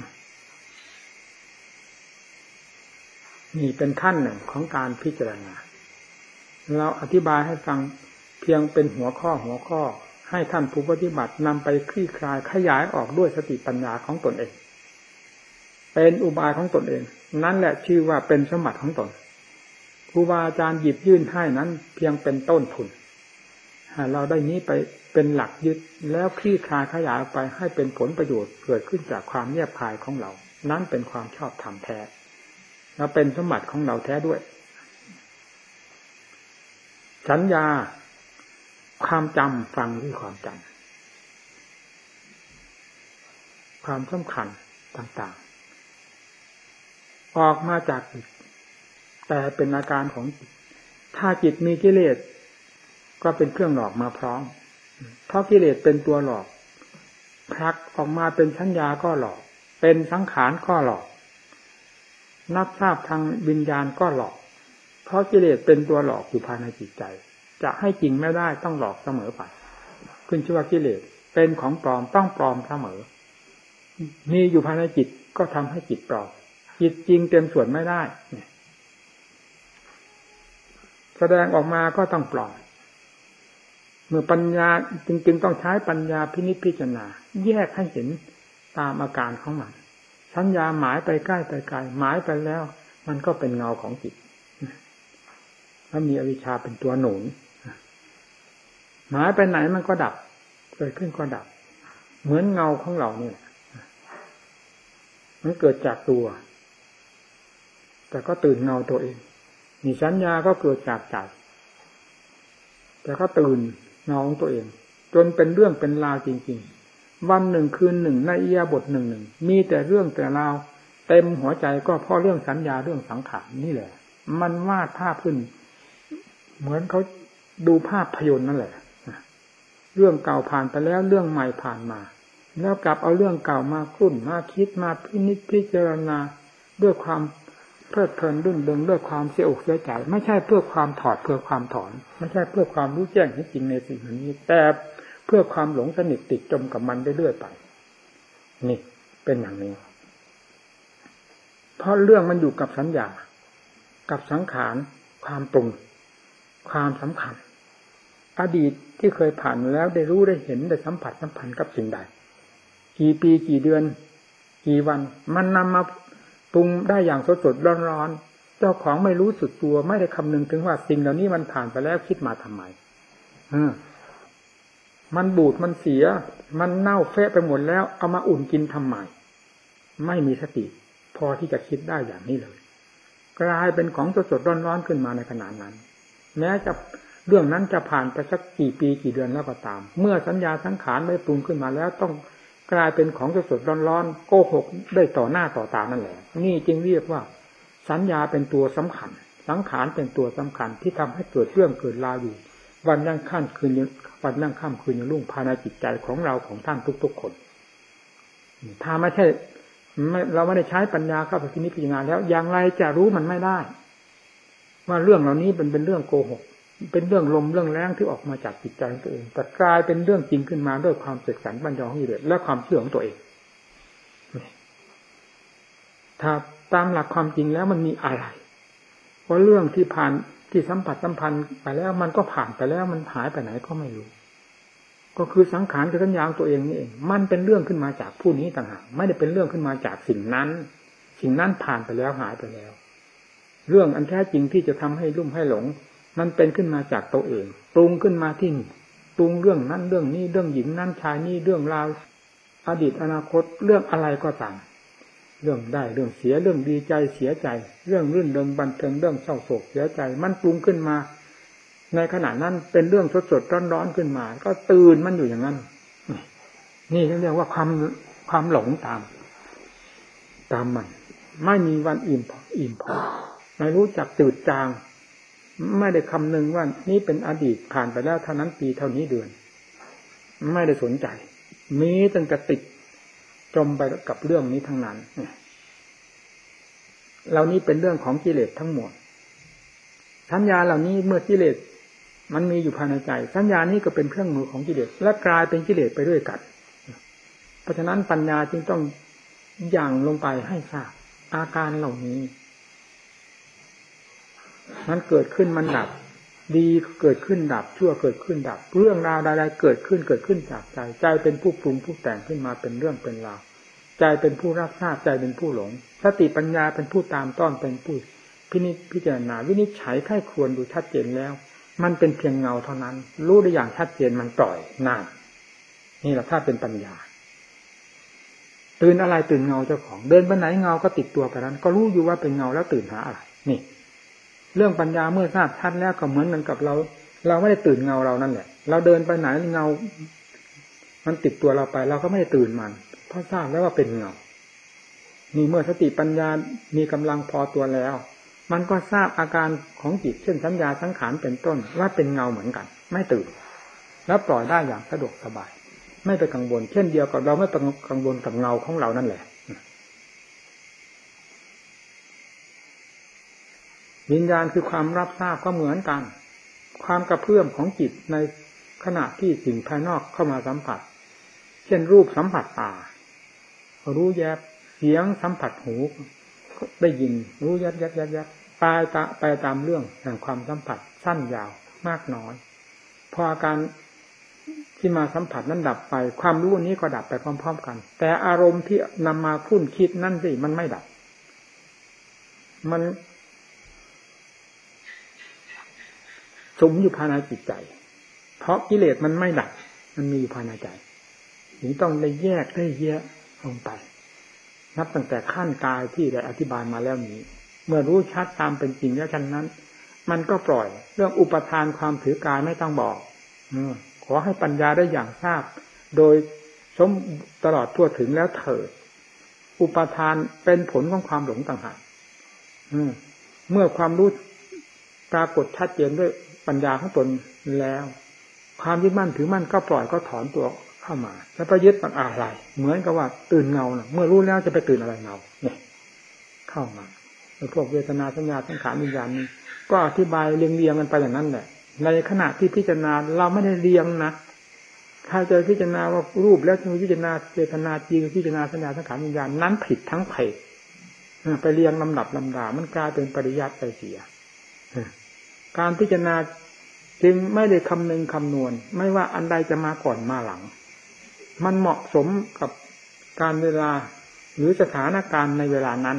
S1: นี่เป็นขั้นหนึ่งของการพิจารณาเราอธิบายให้ฟังเพียงเป็นหัวข้อหัวข้อให้ท่านผู้ปฏิบัตินำไปคลี่คลายขยายออกด้วยสติปัญญาของตนเองเป็นอุบายของตนเองนั่นแหละชื่อว่าเป็นสมบัติของตนครูบาอาจารย์หยิบยื่นให้นั้นเพียงเป็นต้นทุนเราได้นี้ไปเป็นหลักยึดแล้วคลี่คลายขยายไปให้เป็นผลประโยชน์เกิดขึ้นจากความเงียบคายของเรานั้นเป็นความชอบธรรมแท้และเป็นสมบัติของเราแท้ด้วยสัญญาความจำฟังที่ความจำความสำคัญต่างๆออกมาจากจิตแต่เป็นอาการของจิตถ้าจิตมีกิเลสก็เป็นเครื่องหลอกมาพร้อมเพราะกิเลสเป็นตัวหลอกพลักออกมาเป็นสัญญาก็หลอกเป็นสังขารก็หลอกนับทราบทางวิญญาณก็หลอกเพราะกิเลสเป็นตัวหลอกอยู่ภายในจิตใจจะให้จริงไม่ได้ต้องหลอกเสมอไปขึ้นชื่อว่ากิเลสเป็นของปลอมต้องปลอมเสมอมีอยู่ภายในจิตก็ทำให้จิตปลอมจิตจริงเต็มส่วนไม่ได้แสดงออกมาก็ต้องปลอมเมื่อปัญญาจริงๆต้องใช้ปัญญาพินิจพิจารณาแยกให้เห็นตามอาการของมันสัญญาหมายไปใกล้ไปไกลหมายไปแล้วมันก็เป็นเงาของจิตแล้วมีอวิชชาเป็นตัวหนุนหมายไปไหนมันก็ดับเกิดขึ้นก็ดับเหมือนเงาของเราเนี่ยมันเกิดจากตัวแต่ก็ตื่นเงาตัวเองมีสัญญาก็เกิดจากใจแต่ก็ตื่นเงาของตัวเองจนเป็นเรื่องเป็นราวจริงๆวันหนึ่งคืนหนึ่งในอิริยาบถหนึ่งหนึ่งมีแต่เรื่องแต่ราวเต็มหัวใจก็เพราะเรื่องสัญญาเรื่องสังขารนี่แหละมันวาดภาพขึ้นเหมือนเขาดูภาพยนตร์นั่นแหละเรื่องเก่าผ่านไปแล้วเรื่องใหม่ผ่านมาแล้วกลับเอาเรื่องเก่ามาคุ้นมาคิดมาพินิจพิจารณาด้วยความเพลิดเพลินรื่นเริงด้วยความเสียอกเสียใจไม่ใช่เพื่อความถอดเพื่อความถอนไม่ใช่เพื่อความรู้แจ้งให้จริงในสิ่งนี้แต่เพื่อความหลงสนิทติดจมกับมันเรื่อยๆไปนี่เป็นอย่างนี้เพราะเรื่องมันอยู่กับสัญญากับสังขารความปรุงความสำคัญอดีตที่เคยผ่านมาแล้วได้รู้ได้เห็นได้สัมผัสสัมพันธ์กับสิ่งใดกี่ปีกี่เดือนกี่วันมันนำมาปรุงได้อย่างสดๆร้อนๆเจ้าของไม่รู้สึกตัวไม่ได้คำนึงถึงว่าสิ่งเหล่านี้มันผ่านไปแล้วคิดมาทำไมเออมันบูดมันเสียมันเน่าเฟะไปหมดแล้วเอามาอุ่นกินทำไมไม่มีสติพอที่จะคิดได้อย่างนี้เลยกลายเป็นของสดๆร้อนๆขึ้นมาในขณะนั้นแม้จะเรื่องนั้นจะผ่านไปสักกี่ปีกี่เดือนแล้วก็ตามเมื่อสัญญาสังขารได้ปรุงขึ้นมาแล้วต้องกลายเป็นของสดๆร้อนๆโกหกได้ต่อหน้าต่อตานั่นแหละนี่จึงเรียกว่าสัญญาเป็นตัวสำคัญสังขารเป็นตัวสำคัญที่ทำให้เกิดเรื่องเกิดราวอยู่วันยั่งค่ำคืนวันยั่งค่ำคืนยังรุ่งภายในจิตใจของเราของท่านทุกๆคนถ้าไม่ใช่ไม่เราไม่ได้ใช้ปัญญาเข้าไปพินิจพิจารณาแล้วอย่างไรจะรู้มันไม่ได้ว่าเรื่องเหล่านี้เป็นเป็นเรื่องโกหกเป็นเรื่องลมเรื่องแรงที่ออกมาจากจิตใจของตัวเองแต่กลายเป็นเรื่องจริงขึ้นมาด้วยความเสกสรรปัญญาของกิเลสและความเชื่อของตัวเองถ้าตามหลักความจริงแล้วมันมีอะไรเพราะเรื่องที่ผ่านที่สัมผัสสัมพันธ์ไปแล้วมันก็ผ่านไปแล้วมันหายไปไหนก็ไม่รู้ก็คือสังขารคือสัญญาของตัวเองนี่เองมันเป็นเรื่องขึ้นมาจากผู้นี้ต่างหากไม่ได้เป็นเรื่องขึ้นมาจากสิ่งนั้นสิ่งนั้นผ่านไปแล้วหายไปแล้วเรื่องอันแท้จริงที่จะทำให้ลุ่มให้หลงมันเป็นขึ้นมาจากตัวเองปรุงขึ้นมาที่นี่ปรุงเรื่องนั้นเรื่องนี้เรื่องหญิงนั้นชายนี้เรื่องราวอดีตอนาคตเรื่องอะไรก็ตามเรื่องได้เรื่องเสียเรื่องดีใจเสียใจเรื่องรื่นเริงบันเทิงเรื่องเศร้าโศกเสียใจมันปรุงขึ้นมาในขณะนั้นเป็นเรื่องสดๆร้อนๆขึ้นมาก็ตื่นมันอยู่อย่างนั้นนี่เรียกว่าความความหลงตามตามมันไม่มีวันอิ่มพออิ่มพอไม่รู้จักจืดจางไม่ได้คำนึงว่านี่เป็นอดีตผ่านไปแล้วเท่านั้นปีเท่านี้เดือนไม่ได้สนใจมีตั้งแต่ติดจมไปกับเรื่องนี้ทั้งนั้นเหล่านี้เป็นเรื่องของกิเลสทั้งหมดสัญญาเหล่านี้เมื่อกิเลสมันมีอยู่ภายในใจสัญญานี้ก็เป็นเครื่องมือของกิเลสและกลายเป็นกิเลสไปด้วยกันเพราะฉะนั้นปัญญาจึงต้องย่างลงไปให้ทราบอาการเหล่านี้มันเกิดขึ้นมันดับดีเกิดขึ้นดับชั่วเกิดขึ้นดับเรื่องราวใดๆเกิดขึ้นเกิดขึ้นจากใจใจเป็นผู้ปรุงผู้แต่งขึ้นมาเป็นเรื่องเป็นราวใจเป็นผู้รับทราบใจเป็นผู้หลงสติปัญญาเป็นผู้ตามต้อนเป็นผู้พินิจพิจารณาวินิจฉัยไข้ควรดูชัดเจนแล้วมันเป็นเพียงเงาเท่านั้นรู้ได้อย่างชัดเจนมันปล่อยนั่นนี่แหละถ้าเป็นปัญญาตื่นอะไรตื่นเงาเจ้าของเดินไปไหนเงาก็ติดตัวไปนั้นก็รู้อยู่ว่าเป็นเงาแล้วตื่นหาอะไรนี่เรื่องปัญญาเมื่อทราบชัดแล้วก็เหมือนกันกับเราเราไม่ได้ตื่นเงาเรานั่นแหละเราเดินไปไหนเงามันติดตัวเราไปเราก็ไม่ได้ตื่นมันเพราะทราบแล้วว่าเป็นเงานี่เมื่อสติปัญญามีกำลังพอตัวแล้วมันก็ทราบอาการของจิตเช่นสัญญาสังขารเป็นต้นว่าเป็นเงาเหมือนกันไม่ตื่นแล้วปล่อยได้อย่างสะดวกสบายไม่ไปกังวลเช่นเดียวกับเราไม่ไปกังวลกับเงาของเรานั่นแหละวิญญาณคือความรับทราบก็เหมือนกันความกระเพื่อมของจิตในขณะที่สิ่งภายนอกเข้ามาสัมผัสเช่นรูปสัมผัสตารู้แยบเสียงสัมผัสหูได้ยินรู้ยัดยัดยัดยัดไปตาไปตามเรื่องแห่งความสัมผัสสั้นยาวมากน้อยพออาการที่มาสัมผัสนั้นดับไปความรู้นี้ก็ดับไปพร้อมๆกันแต่อารมณ์ที่นำมาคุ้นคิดนั่นสิมันไม่ดับมันสมอยู่ภายในจิตใจเพราะกิเลสมันไม่ดับมันมีอยู่ภายในใจถึงต้องได้แยกได้แยกลงไปนับตั้งแต่ขั้นกายที่ได้อธิบายมาแล้วนี้เมื่อรู้ชัดตามเป็นจริงแล้วฉะนั้นมันก็ปล่อยเรื่องอุปทานความถือกายไม่ต้องบอกขอให้ปัญญาได้อย่างทราบโดยสมตลอดทั่วถึงแล้วเถิดอุปทานเป็นผลของความหลงต่างหากเมื่อความรู้ปรากฏชัดเจนด้วยปัญญาของตนแล้วความยึดมั่นถือมั่นก็ปล่อยก็ถอนตัวเข้ามาแล้วไปยึดมันอะไรเหมือนกับว่าตื่นเงาเมื่อรู้แล้วจะไปตื่นอะไรเงาเนี่ยเข้ามาพวกเวทนาสัญญาสังขารวิญญาณนี้ก็อธิบายเรียงๆกันไปอย่างนั้นแหละในขณะที่พิจารณาเราไม่ได้เรียงนะถ้าจะพิจารณาว่ารูปแล้วพิจารณาเวทนาจริงพิจารณาสัญญาสังขารวิญญาณนั้นผิดทั้งเพจไปเรียงลำดับลำดามันกลายเป็นปริยัติไปเสียการพิจารณาจึงไม่ได้คำนึงคำนวณไม่ว่าอันใดจะมาก่อนมาหลังมันเหมาะสมกับการเวลาหรือสถานการณ์ในเวลานั้น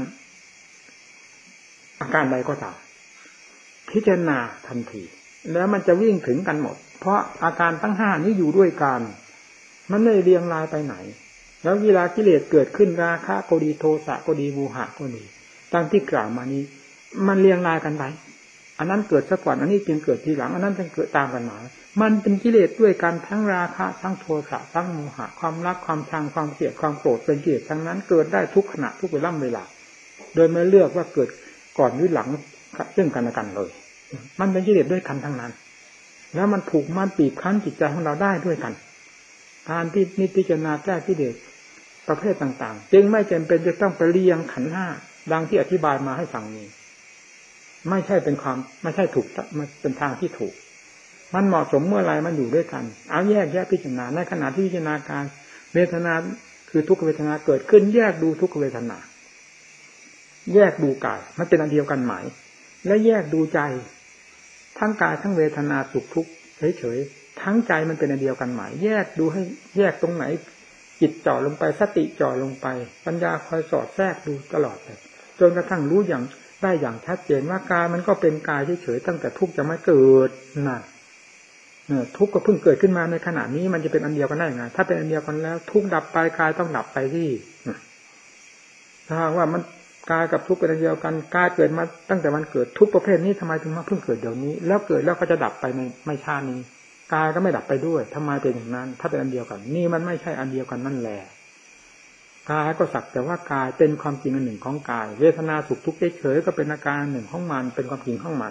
S1: อาการใดก็ตามพิจารณาทันทีแล้วมันจะวิ่งถึงกันหมดเพราะอาการทั้งห้านี้อยู่ด้วยกันมันไม่เรียงรายไปไหนแล้วเวลากิเลสเกิดขึ้นราคะก็ดีโทสะก็ดีโมหะก็ดีดังที่กล่าวมานี้มันเรียงรายกันไปอันนั้นเกิดซะก่อนอันนี้จึงเกิดทีหลังอันนั้นจึงเกิดตามกันมามันเป็นกิเลสด้วยกันทั้งราคะทั้งโทสะทั้งโมหะความรักความชังความเกลียดความโกรธเป็นกิเลสทั้งนั้นเกิดได้ทุกขณะทุกเวลาเวลาโดยไม่เลือกว่าเกิดก่อนหรือหลังซึ่งกันและกันเลยมันเป็นกิเลสด้วยกันทั้งนั้นแล้วมันผูกมัดบีบคั้นจิตใจของเราได้ด้วยกันการที่นิพพิจารณาแก้กิเลสประเภทต่างๆจึงไม่จำเป็นจะต้องไปเรียงขันธ์ห้าดังที่อธิบายมาให้ฟังนี้ไม่ใช่เป็นความไม่ใช่ถูกมันเป็นทางที่ถูกมันเหมาะสมเมื่อไรมันอยู่ด้วยกันเอาแยกแยกพิจารณาในขณะที่พิจารณาการเวทนาคือทุกขเวทนาเกิดขึ้นแยกดูทุกขเวทนาแยกดูกายมันเป็นอันเดียวกันไหมและแยกดูใจทั้งกายทั้งเวทนาสุขทุกข์เฉยๆทั้งใจมันเป็นอันเดียวกันไหมแยกดูให้แยกตรงไหนจิตจ่อลงไปสติจ่อลงไปปัญญาคอยสอดแทรกดูตลอดเลยจนกระทั่งรู้อย่างได้อย่างชัดเจนว่ากายมันก็เป็นกายเฉยๆตั้งแต่ทุกข์จะไม่เกิดน่ะทุกข์ก็เพิ่งเกิดขึ้นมาในขณะนี้มันจะเป็นอันเดียวกันได้ยังไงถ้าเป็นอันเดียวกันแล้วทุกข์ดับไปกายต้องดับไปที่ถ้าว่ามันกายกับทุกข์เป็นอันเดียวกันกายเกิดมาตั้งแต่วันเกิดทุกประเภทนี้ทำไมถึงมาเพิ่งเกิดเดี๋ยวนี้แล้วเกิดแล้วก็จะดับไปในไม่ช้านี้กายก็ไม่ดับไปด้วยทำไมเป็นอย่างนั้นถ้าเป็นอันเดียวกันนี่มันไม่ใช่อันเดียวกันนั่นแหละกายก็สักแต่ว่ากายเป็นความจริงอันหนึ่งของกายเวทนาสุขทุกข์เฉยๆก็เป็นอาการหนึ่งของมันเป็นความจริงของมัน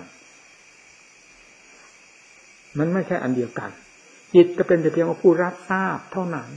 S1: มันไม่ใช่อันเดียวกันจิตก็เป็นแต่เพียงผู้รับทราบเท่านั้น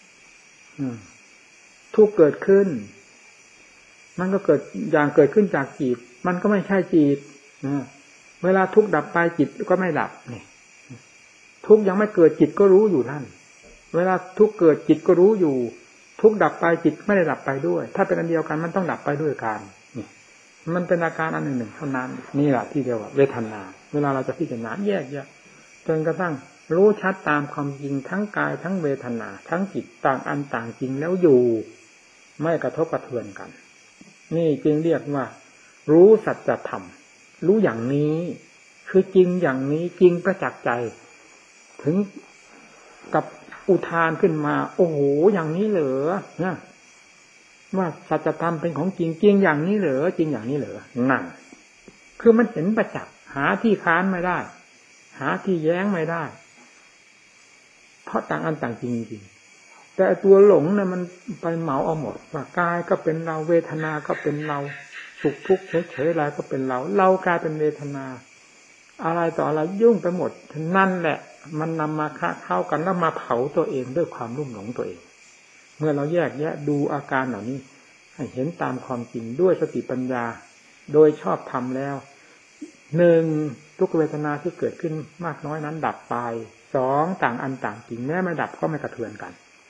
S1: ทุกข์เกิดขึ้นมันก็เกิดอย่างเกิดขึ้นจากจิตมันก็ไม่ใช่จิตเวลาทุกข์ดับไปจิตก็ไม่ดับนี่ทุกข์ยังไม่เกิดจิตก็รู้อยู่นั่นเวลาทุกข์เกิดจิตก็รู้อยู่ทุกข์ดับไปจิตไม่ได้ดับไปด้วยถ้าเป็นอันเดียวกันมันต้องดับไปด้วยกันนี่มันเป็นอาการอันหนึ่งหนึ่งเท่านั้นนี่แหละที่เรียกว่าเวทนาเวลาเราจะพิจารณาแยกแยะจนกระทั่งรู้ชัดตามความจริงทั้งกายทั้งเวทนาทั้งจิตต่างอันต่างจริงแล้วอยู่ไม่กระทบกระเทือนกันนี่จึงเรียกว่ารู้สัจธรรมรู้อย่างนี้คือจริงอย่างนี้จริงประจักษ์ใจถึงกับอุทานขึ้นมาโอ้โหอย่างนี้เหรอนะว่าสัจธรรมเป็นของจริงจริงอย่างนี้เหรอจริงอย่างนี้เหรอนั่นคือมันเห็นประจักษ์หาที่ค้านไม่ได้หาที่แย้งไม่ได้เพราะต่างอันต่างจริงจริงแต่ตัวหลงเนี่ยมันไปเหมาเอาหมดว่ากายก็เป็นเราเวทนาก็เป็นเราสุขทุกข์เฉยๆอะไรก็เป็นเราเรากลายเป็นเวทนาอะไรต่ออะไรยุ่งไปหมดนั่นแหละมันนำมาค้าเข้ากันแล้วมาเผาตัวเองด้วยความรุ่มหลงตัวเองเมื่อเราแยกแยะดูอาการเหล่านี้ให้เห็นตามความจริงด้วยสติปัญญาโดยชอบทำแล้วหนึ่งทุกเวทนาที่เกิดขึ้นมากน้อยนั้นดับไปสองต่างอันต่างจริงแม้ไม่ดับก็ไม่กระเทือนกัน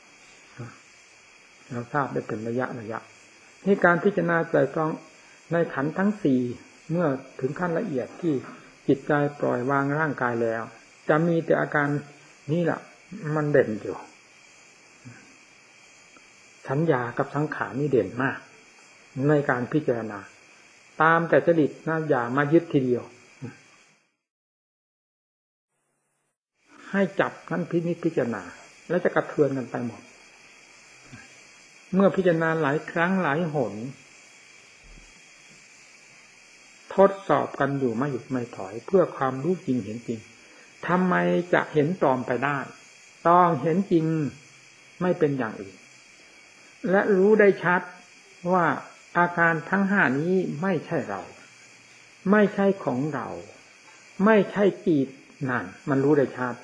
S1: เราทราบได้เป็นระยะระยะนี่การพิจารณาใจตรองในขันธ์ทั้งสี่เมื่อถึงขั้นละเอียดที่จิตใจปล่อยวางร่างกายแล้วจะมีแต่อาการนี่แหละมันเด่นอยู่สัญญากับสังขารนี่เด่นมากในการพิจารณาตามแต่จริตนะอย่ามายึดทีเดียวให้จับนั้นพินิจพิจารณาแล้วจะกระเทือนกันไปหมดเมื่อพิจารณาหลายครั้งหลายหนทดสอบกันอยู่ไม่หยุดไม่ถอยเพื่อความรู้จริงเห็นจริงทำไมจะเห็นปลอมไปได้ต้องเห็นจริงไม่เป็นอย่างอื่นและรู้ได้ชัดว่าอาการทั้งห้านี้ไม่ใช่เราไม่ใช่ของเราไม่ใช่จิตนั่นมันรู้ได้ชัด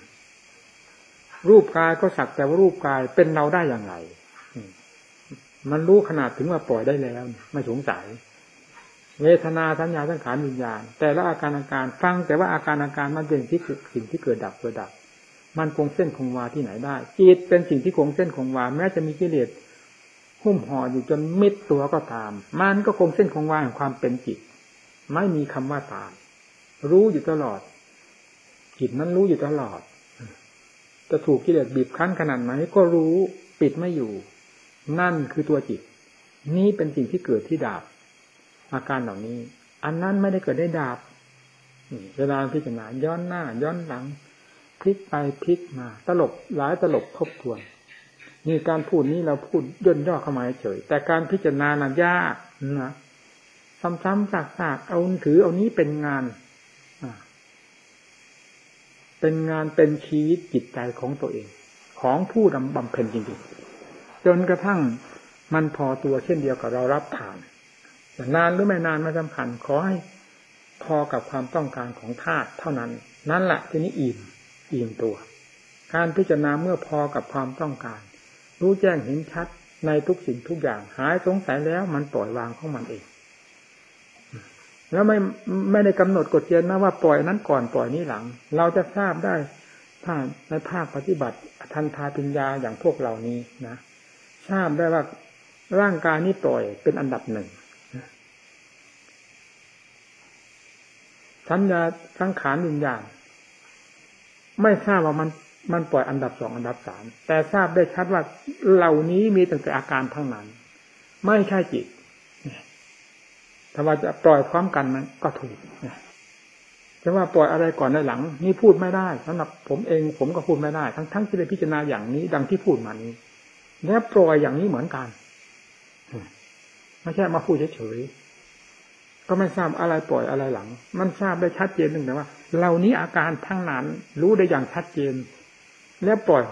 S1: รูปกายก็สักแต่ว่ารูปกายเป็นเราได้อย่างไรมันรู้ขนาดถึงว่าปล่อยได้แล้วไม่สงสัยเวทนาสัญญาสังขารวิญญาณแต่ละอาการอาการฟังแต่ว่าอาการอาการมันเป็นที่สิ่งที่เกิดดับเกิดดับมันคงเส้นคงวาที่ไหนได้จิตเป็นสิ่งที่คงเส้นคงวาแม้จะมีกิเลสหุ้มห่ออยู่จนมิดตัวก็ตามมันก็คงเส้นคงวาแห่งความเป็นจิตไม่มีคำว่าตายรู้อยู่ตลอดจิตนั้นรู้อยู่ตลอดจะถูกกิเลสบีบคั้นขนาดไหนก็รู้ปิดไม่อยู่นั่นคือตัวจิตนี้เป็นสิ่งที่เกิดที่ดับอาการเหล่านี้อันนั้นไม่ได้เกิดได้ดับเวลาพิจารณาย้อนหน้าย้อนหลังพลิกไปพลิกมาตลบหลายตลบทบทวนนี่การพูดนี้เราพูดย่นย่อเข้ามาเฉยแต่การพิจารณานั้นยากนะซ้ำๆซากๆเอาถือเอานี้เป็นงานเป็นงานเป็นชีวิตจิตใจของตัวเองของผู้ดำบำเพ็ญจริงๆจนกระทั่งมันพอตัวเช่นเดียวกับเรารับทานแต่นานหรือไม่นานไม่สำคัญขอให้พอกับความต้องการของธาตุเท่านั้นนั่นแหละทีนี้อิ่มอิ่มตัวการพิจารณาเมื่อพอกับความต้องการรู้แจ้งเห็นชัดในทุกสิ่งทุกอย่างหายสงสัยแล้วมันปล่อยวางของมันเองแล้วไม่ไม่ได้กำหนดกฎเกณฑ์นะว่าปล่อยนั้นก่อนปล่อยนี้หลังเราจะทราบได้ถ้าในภาคปฏิบัติทันทาปัญญาอย่างพวกเรานี้นะทราบได้ว่าร่างกายนี้ปล่อยเป็นอันดับหนึ่งสัญญาสังขารวิญญาณไม่ทราบว่ามันมันปล่อยอันดับสองอันดับสามแต่ทราบได้ชัดว่าเหล่านี้มีตั้งแต่อาการทั้งนั้นไม่ใช่จิตถ้าว่าจะปล่อยพร้อมกันนั้นก็ถูกแต่ว่าปล่อยอะไรก่อนในหลังนี่พูดไม่ได้สำหรับผมเองผมก็พูดไม่ได้ทั้งทั้งที่ได้พิจารณาอย่างนี้ดังที่พูดมานี้และปล่อยอย่างนี้เหมือนกันไม่ใช่มาพูดเฉยๆก็ไม่ทราบอะไรปล่อยอะไรหลังมันทราบได้ชัดเจนนึงแต่ว่าเหล่านี้อาการทั้งนั้นรู้ได้อย่างชัดเจนและปล่อย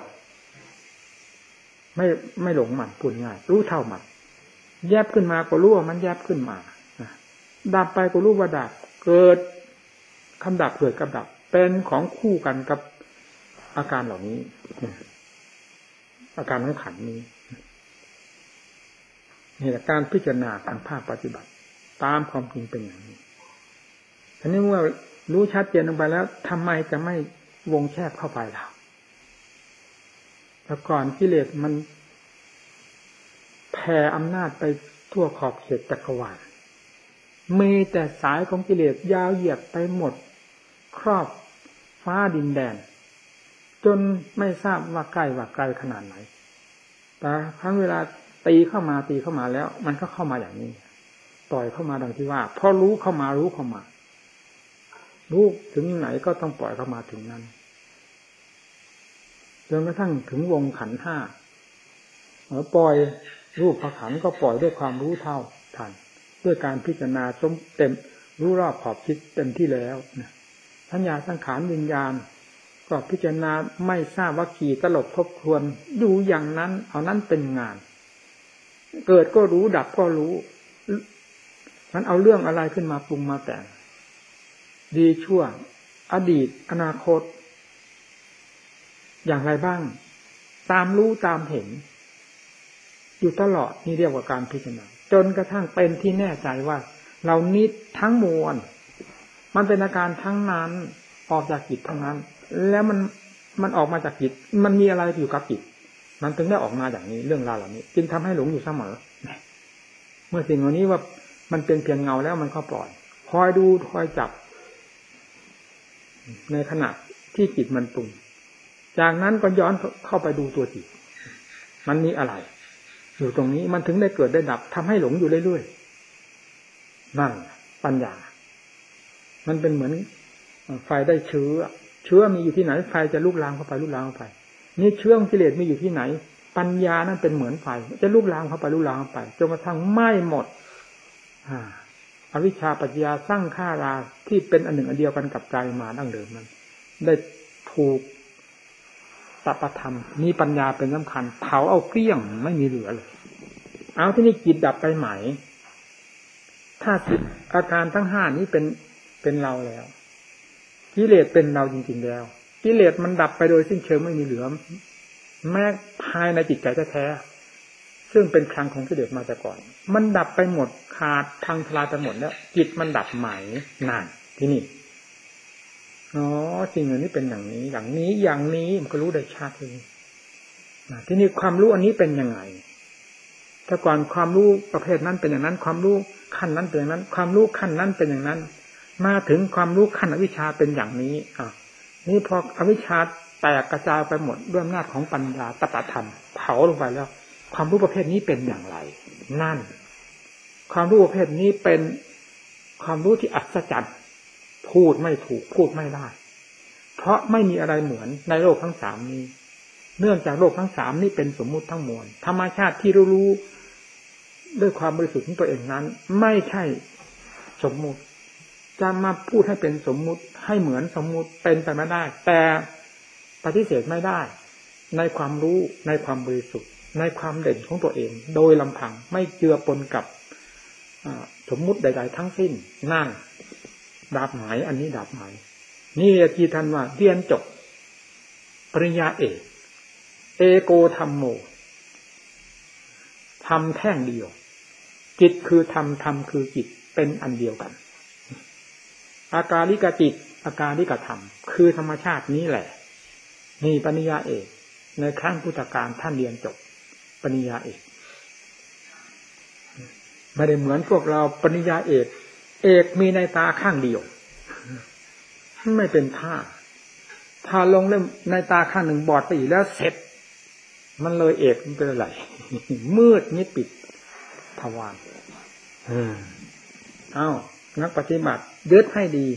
S1: ไม่ไม่หลงมันพูดง่ายรู้เท่ามันแยบขึ้นมาก็รู้ว่ามันแยบขึ้นมาดับไปก็รู้ว่าดับเกิดคำดับเกิดกับดับเป็นของคู่กันกับอาการเหล่านี้อาการของขันธ์นี้นี่แหละการพิจารณาทางภาคปฏิบัติตามความจริงเป็นอย่างนี้ทีนี้เมื่อรู้ชัดเจนลงไปแล้วทำไมจะไม่วงแคบเข้าไปล่ะแต่ก่อนกิเลสมันแผ่อำนาจไปทั่วขอบเขตจักรวาลมีแต่สายของกิเลสยาวเหยียดไปหมดครอบฟ้าดินแดนจนไม่ทราบว่าใกล้ว่าไกลขนาดไหนแต่ครั้งเวลาตีเข้ามาตีเข้ามาแล้วมันก็เข้ามาอย่างนี้ต่อยเข้ามาดังที่ว่าพอรู้เข้ามารู้เข้ามารู้ถึงไหนก็ต้องปล่อยเข้ามาถึงนั้นจนกระทั่งถึงวงขันธ์ห้าเมื่อปล่อยรูปขันธ์ก็ปล่อยด้วยความรู้เท่าทันด้วยการพิจารณาสมเต็มรู้รอบขอบคิดเต็มที่แล้วนะสัญญาสังขารวิญญาณก็พิจารณาไม่ทราบว่ากี่ตลบทบทวนอยู่อย่างนั้นเอานั้นเป็นงานเกิดก็รู้ดับก็รู้มันเอาเรื่องอะไรขึ้นมาปรุงมาแต่งดีชั่วอดีตอนาคตอย่างไรบ้างตามรู้ตามเห็นอยู่ตลอดนี่เรียกว่าการพิจารณาจนกระทั่งเป็นที่แน่ใจว่าเรานิดทั้งมวลมันเป็นอาการทั้งนั้นออกจากจิตทั้งนั้นแล้วมันมันออกมาจากจิตมันมีอะไรอยู่กับจิตมันถึงได้ออกมาอย่างนี้เรื่องราวเหล่านี้จึงทำให้หลงอยู่เสมอเมื่อสิ่งเหล่านี้ว่ามันเป็นเพียงเงาแล้วมันก็ปล่อยคอยดูคอยจับในขณะที่จิตมันปรุงจากนั้นก็ย้อนเข้าไปดูตัวจิตมันมีอะไรอยู่ตรงนี้มันถึงได้เกิดได้ดับทำให้หลงอยู่เรื่อยๆนั่นปัญญามันเป็นเหมือนไฟได้เชื้อเชื้อมีอยู่ที่ไหนไฟจะลุกลามเข้าไปลุกลามเข้าไปนี่เชื้อของกิเลสมีอยู่ที่ไหนปัญญานั้นเป็นเหมือนไฟจะลุกลามเข้าไปลุกลามเข้าไปจนกระทั่งไหม้หมดอ่าอวิชชาปัจจยาสร้างฆ่าราที่เป็นอันหนึ่งอันเดียวกันกับใจมาดั้งเดิมนั้นได้ถูกสัพพธรรมมีปัญญาเป็นสำคัญเผาเอาเกลี้ยงไม่มีเหลือเลยเอาที่นี่จิตดับไปไหมถ้าจิตอาการทั้งห้านี้เป็นเป็นเราแล้วกิเลสเป็นเราจริงๆแล้วกิเลสมันดับไปโดยสิ้นเชิงไม่มีเหลือแม้ภายในจิตใจแท้ๆซึ่งเป็นครั้งของกิเลสมาแต่ก่อนมันดับไปหมดขาดทางทลายไปหมดแล้วจิตมันดับไหมนั่นที่นี่อ๋อจริงอันนี้เป็นอย่างนี้อย่างนี้อย่างนี้มันก็รู้ได้ชัดเลยที่นี่ความรู้อันนี้เป็นยังไงแต่ก่อนความรู้ประเภทนั้นเป็นอย่างนั้นความรู้ขั้นนั้นเป็นอย่างนั้นความรู้ขั้นนั้นเป็นอย่างนั้นมาถึงความรู้ขั้นอวิชชาเป็นอย่างนี้อ่ะนี่พออวิชชาแตกกระจายไปหมดด้วยอำนาจของปัญญาตถะธรรมเผาลงไปแล้วความรู้ประเภทนี้เป็นอย่างไรนั่นความรู้ประเภทนี้เป็นความรู้ที่อัศจรรย์พูดไม่ถูกพูดไม่ได้เพราะไม่มีอะไรเหมือนในโลกทั้งสามนี้เนื่องจากโลกทั้งสามนี้เป็นสมมุติทั้งมวลธรรมชาติที่รู้รู้ด้วยความบริสุทธิ์ของตัวเองนั้นไม่ใช่สมมุติจะมาพูดให้เป็นสมมุติให้เหมือนสมมุติเป็นไปไม่ได้แต่ปฏิเสธไม่ได้ในความรู้ในความบริสุทธิ์ในความเด่นของตัวเองโดยลำพังไม่เจือปนกับสมมุติใดๆทั้งสิ้นนั่นดับหมายอันนี้ดับหมายนี่ที่ท่านว่าเรียนจบปริญญาเอกเอโกธัมโมธรรมแท่งเดียวจิตคือธรรมธรรมคือจิตเป็นอันเดียวกันอากาลิกจิตอากาลิกธรรมคือธรรมชาตินี้แหละนี่ปริญญาเอกในครั้งพุทธกาลท่านเรียนจบปริญญาเอกไม่ได้เหมือนพวกเราปริญญาเอกเอกมีในตาข้างเดียวไม่เป็นท่าถ้าลงเล่มในตาข้างหนึ่งบอดไปอีกแล้วเสร็จมันเลยเอกมันเป็นอะไรมืดมิดปิดทวารเอ้านักปฏิบัติยึดให้ดี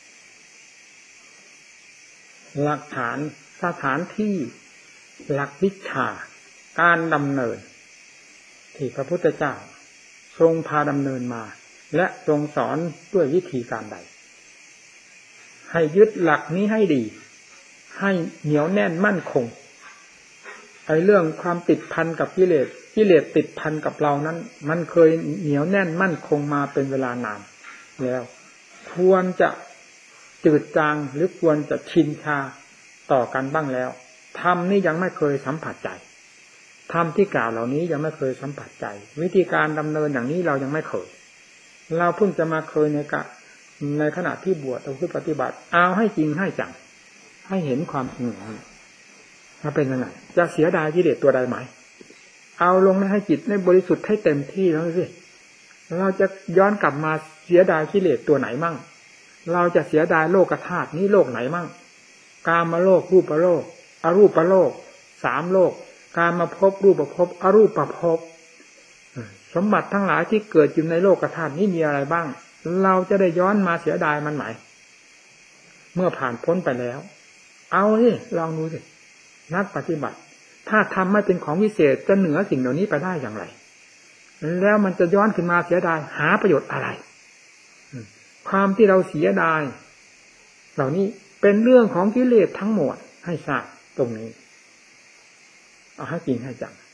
S1: หลักฐานสถานที่หลักวิชาการดำเนินที่พระพุทธเจ้าทรงพาดำเนินมาและทรงสอนด้วยวิธีการใดให้ยึดหลักนี้ให้ดีให้เหนียวแน่นมั่นคงไอ้เรื่องความติดพันกับกิเลสกิเลสติดพันกับเรานั้นมันเคยเหนียวแน่นมั่นคงมาเป็นเวลานานแล้วควรจะจืดจางหรือควรจะชินชาต่อกันบ้างแล้วธรรมนี่ยังไม่เคยสัมผัสใจธรรมที่กล่าวเหล่านี้ยังไม่เคยสัมผัสใจวิธีการดำเนินอย่างนี้เรายังไม่เคยเราเพิ่งจะมาเคยในกะในขณะที่บวชเราคือปฏิบัติเอาให้จริงให้จังให้เห็นความจริงมาเป็นยังไงจะเสียดายกิเลสตัวใดไหมเอาลงให้จิตในบริสุทธิ์ให้เต็มที่แล้วสิเราจะย้อนกลับมาเสียดายกิเลสตัวไหนมั่งเราจะเสียดายโลกธาตุนี้โลกไหนมั่งกามโลกรูปโลกอรูปโลกสามโลกกามภพรูปภพอรูปภพสมบัติทั้งหลายที่เกิดอยู่ในโลกธาตุนี้มีอะไรบ้างเราจะได้ย้อนมาเสียดายมันไหมเมื่อผ่านพ้นไปแล้วเอาสิลองดูสินักปฏิบัติถ้าทำไม่เป็นของวิเศษจะเหนือสิ่งเหล่านี้ไปได้อย่างไรแล้วมันจะย้อนขึ้นมาเสียดายหาประโยชน์อะไรความที่เราเสียดายเหล่านี้เป็นเรื่องของกิเลสทั้งหมดให้ทราบตรงนี้เอาให้จริงให้จัง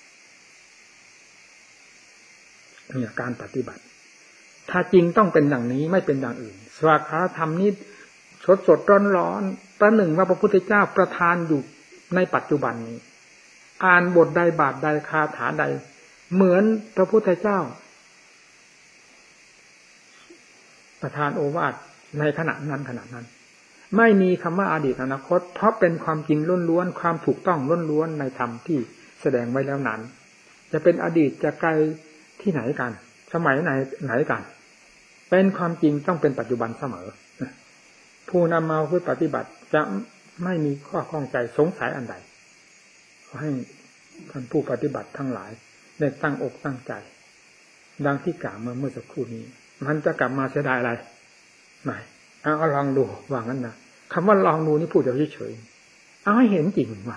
S1: เนี่ยการปฏิบัติถ้าจริงต้องเป็นอย่างนี้ไม่เป็นอย่างอื่นสวากขาธรรมนี้สดสดร้อนร้อนประหนึ่งว่าพระพุทธเจ้าประทานอยู่ในปัจจุบันนี้อ่านบทใดบาทใดคาถาใดเหมือนพระพุทธเจ้าประทานโอวาทในขณะนั้นขณะนั้นไม่มีคำว่าอดีตอนาคตเพราะเป็นความจริงล้วนๆความถูกต้องล้วนๆในธรรมที่แสดงไว้แล้วนั้นจะเป็นอดีตจะไกลที่ไหนกันสมัยไหนไหนกันเป็นความจริงต้องเป็นปัจจุบันเสมอผู้นำมาเพื่อปฏิบัติจะไม่มีข้อข้องใจสงสัยอันใดขอให้ท่านผู้ปฏิบัติทั้งหลายได้ตั้งอกตั้งใจดังที่กล่าวมาเมื่อสักครู่นี้มันจะกลับมาเสียดายอะไรไม่เอาเอาลองดูว่างั้นนะคำว่าลองดูนี่พูดเฉยๆเอาให้เห็นจริงว่า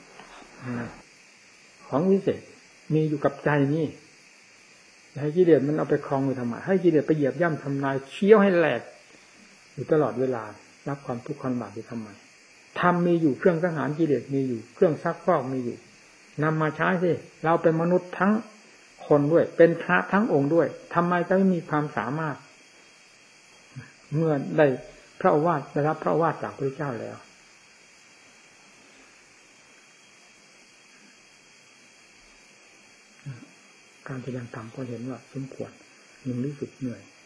S1: ของวิเศษมีอยู่กับใจนี่ให้กิเลสมันเอาไปครองไปทำไมให้กิเลสไปเหยียบย่ำทำลายเคี้ยวให้แหลกอยู่ตลอดเวลารับความทุกข์ความบาปอยู่ทำไมธรรมมีอยู่เครื่องสังหารกิเลสมีอยู่เครื่องซักฟอกมีอยู่นำมาใช้สิเราเป็นมนุษย์ทั้งคนด้วยเป็นพระทั้งองค์ด้วยทำไมจะไม่มีความสามารถเมื่อได้พระโอวาทได้รับพระโอวาทจากพระเจ้าแล้วการแสดงธรรมก็เห็นว่าสมควรยังรู้สึกเหนื่อย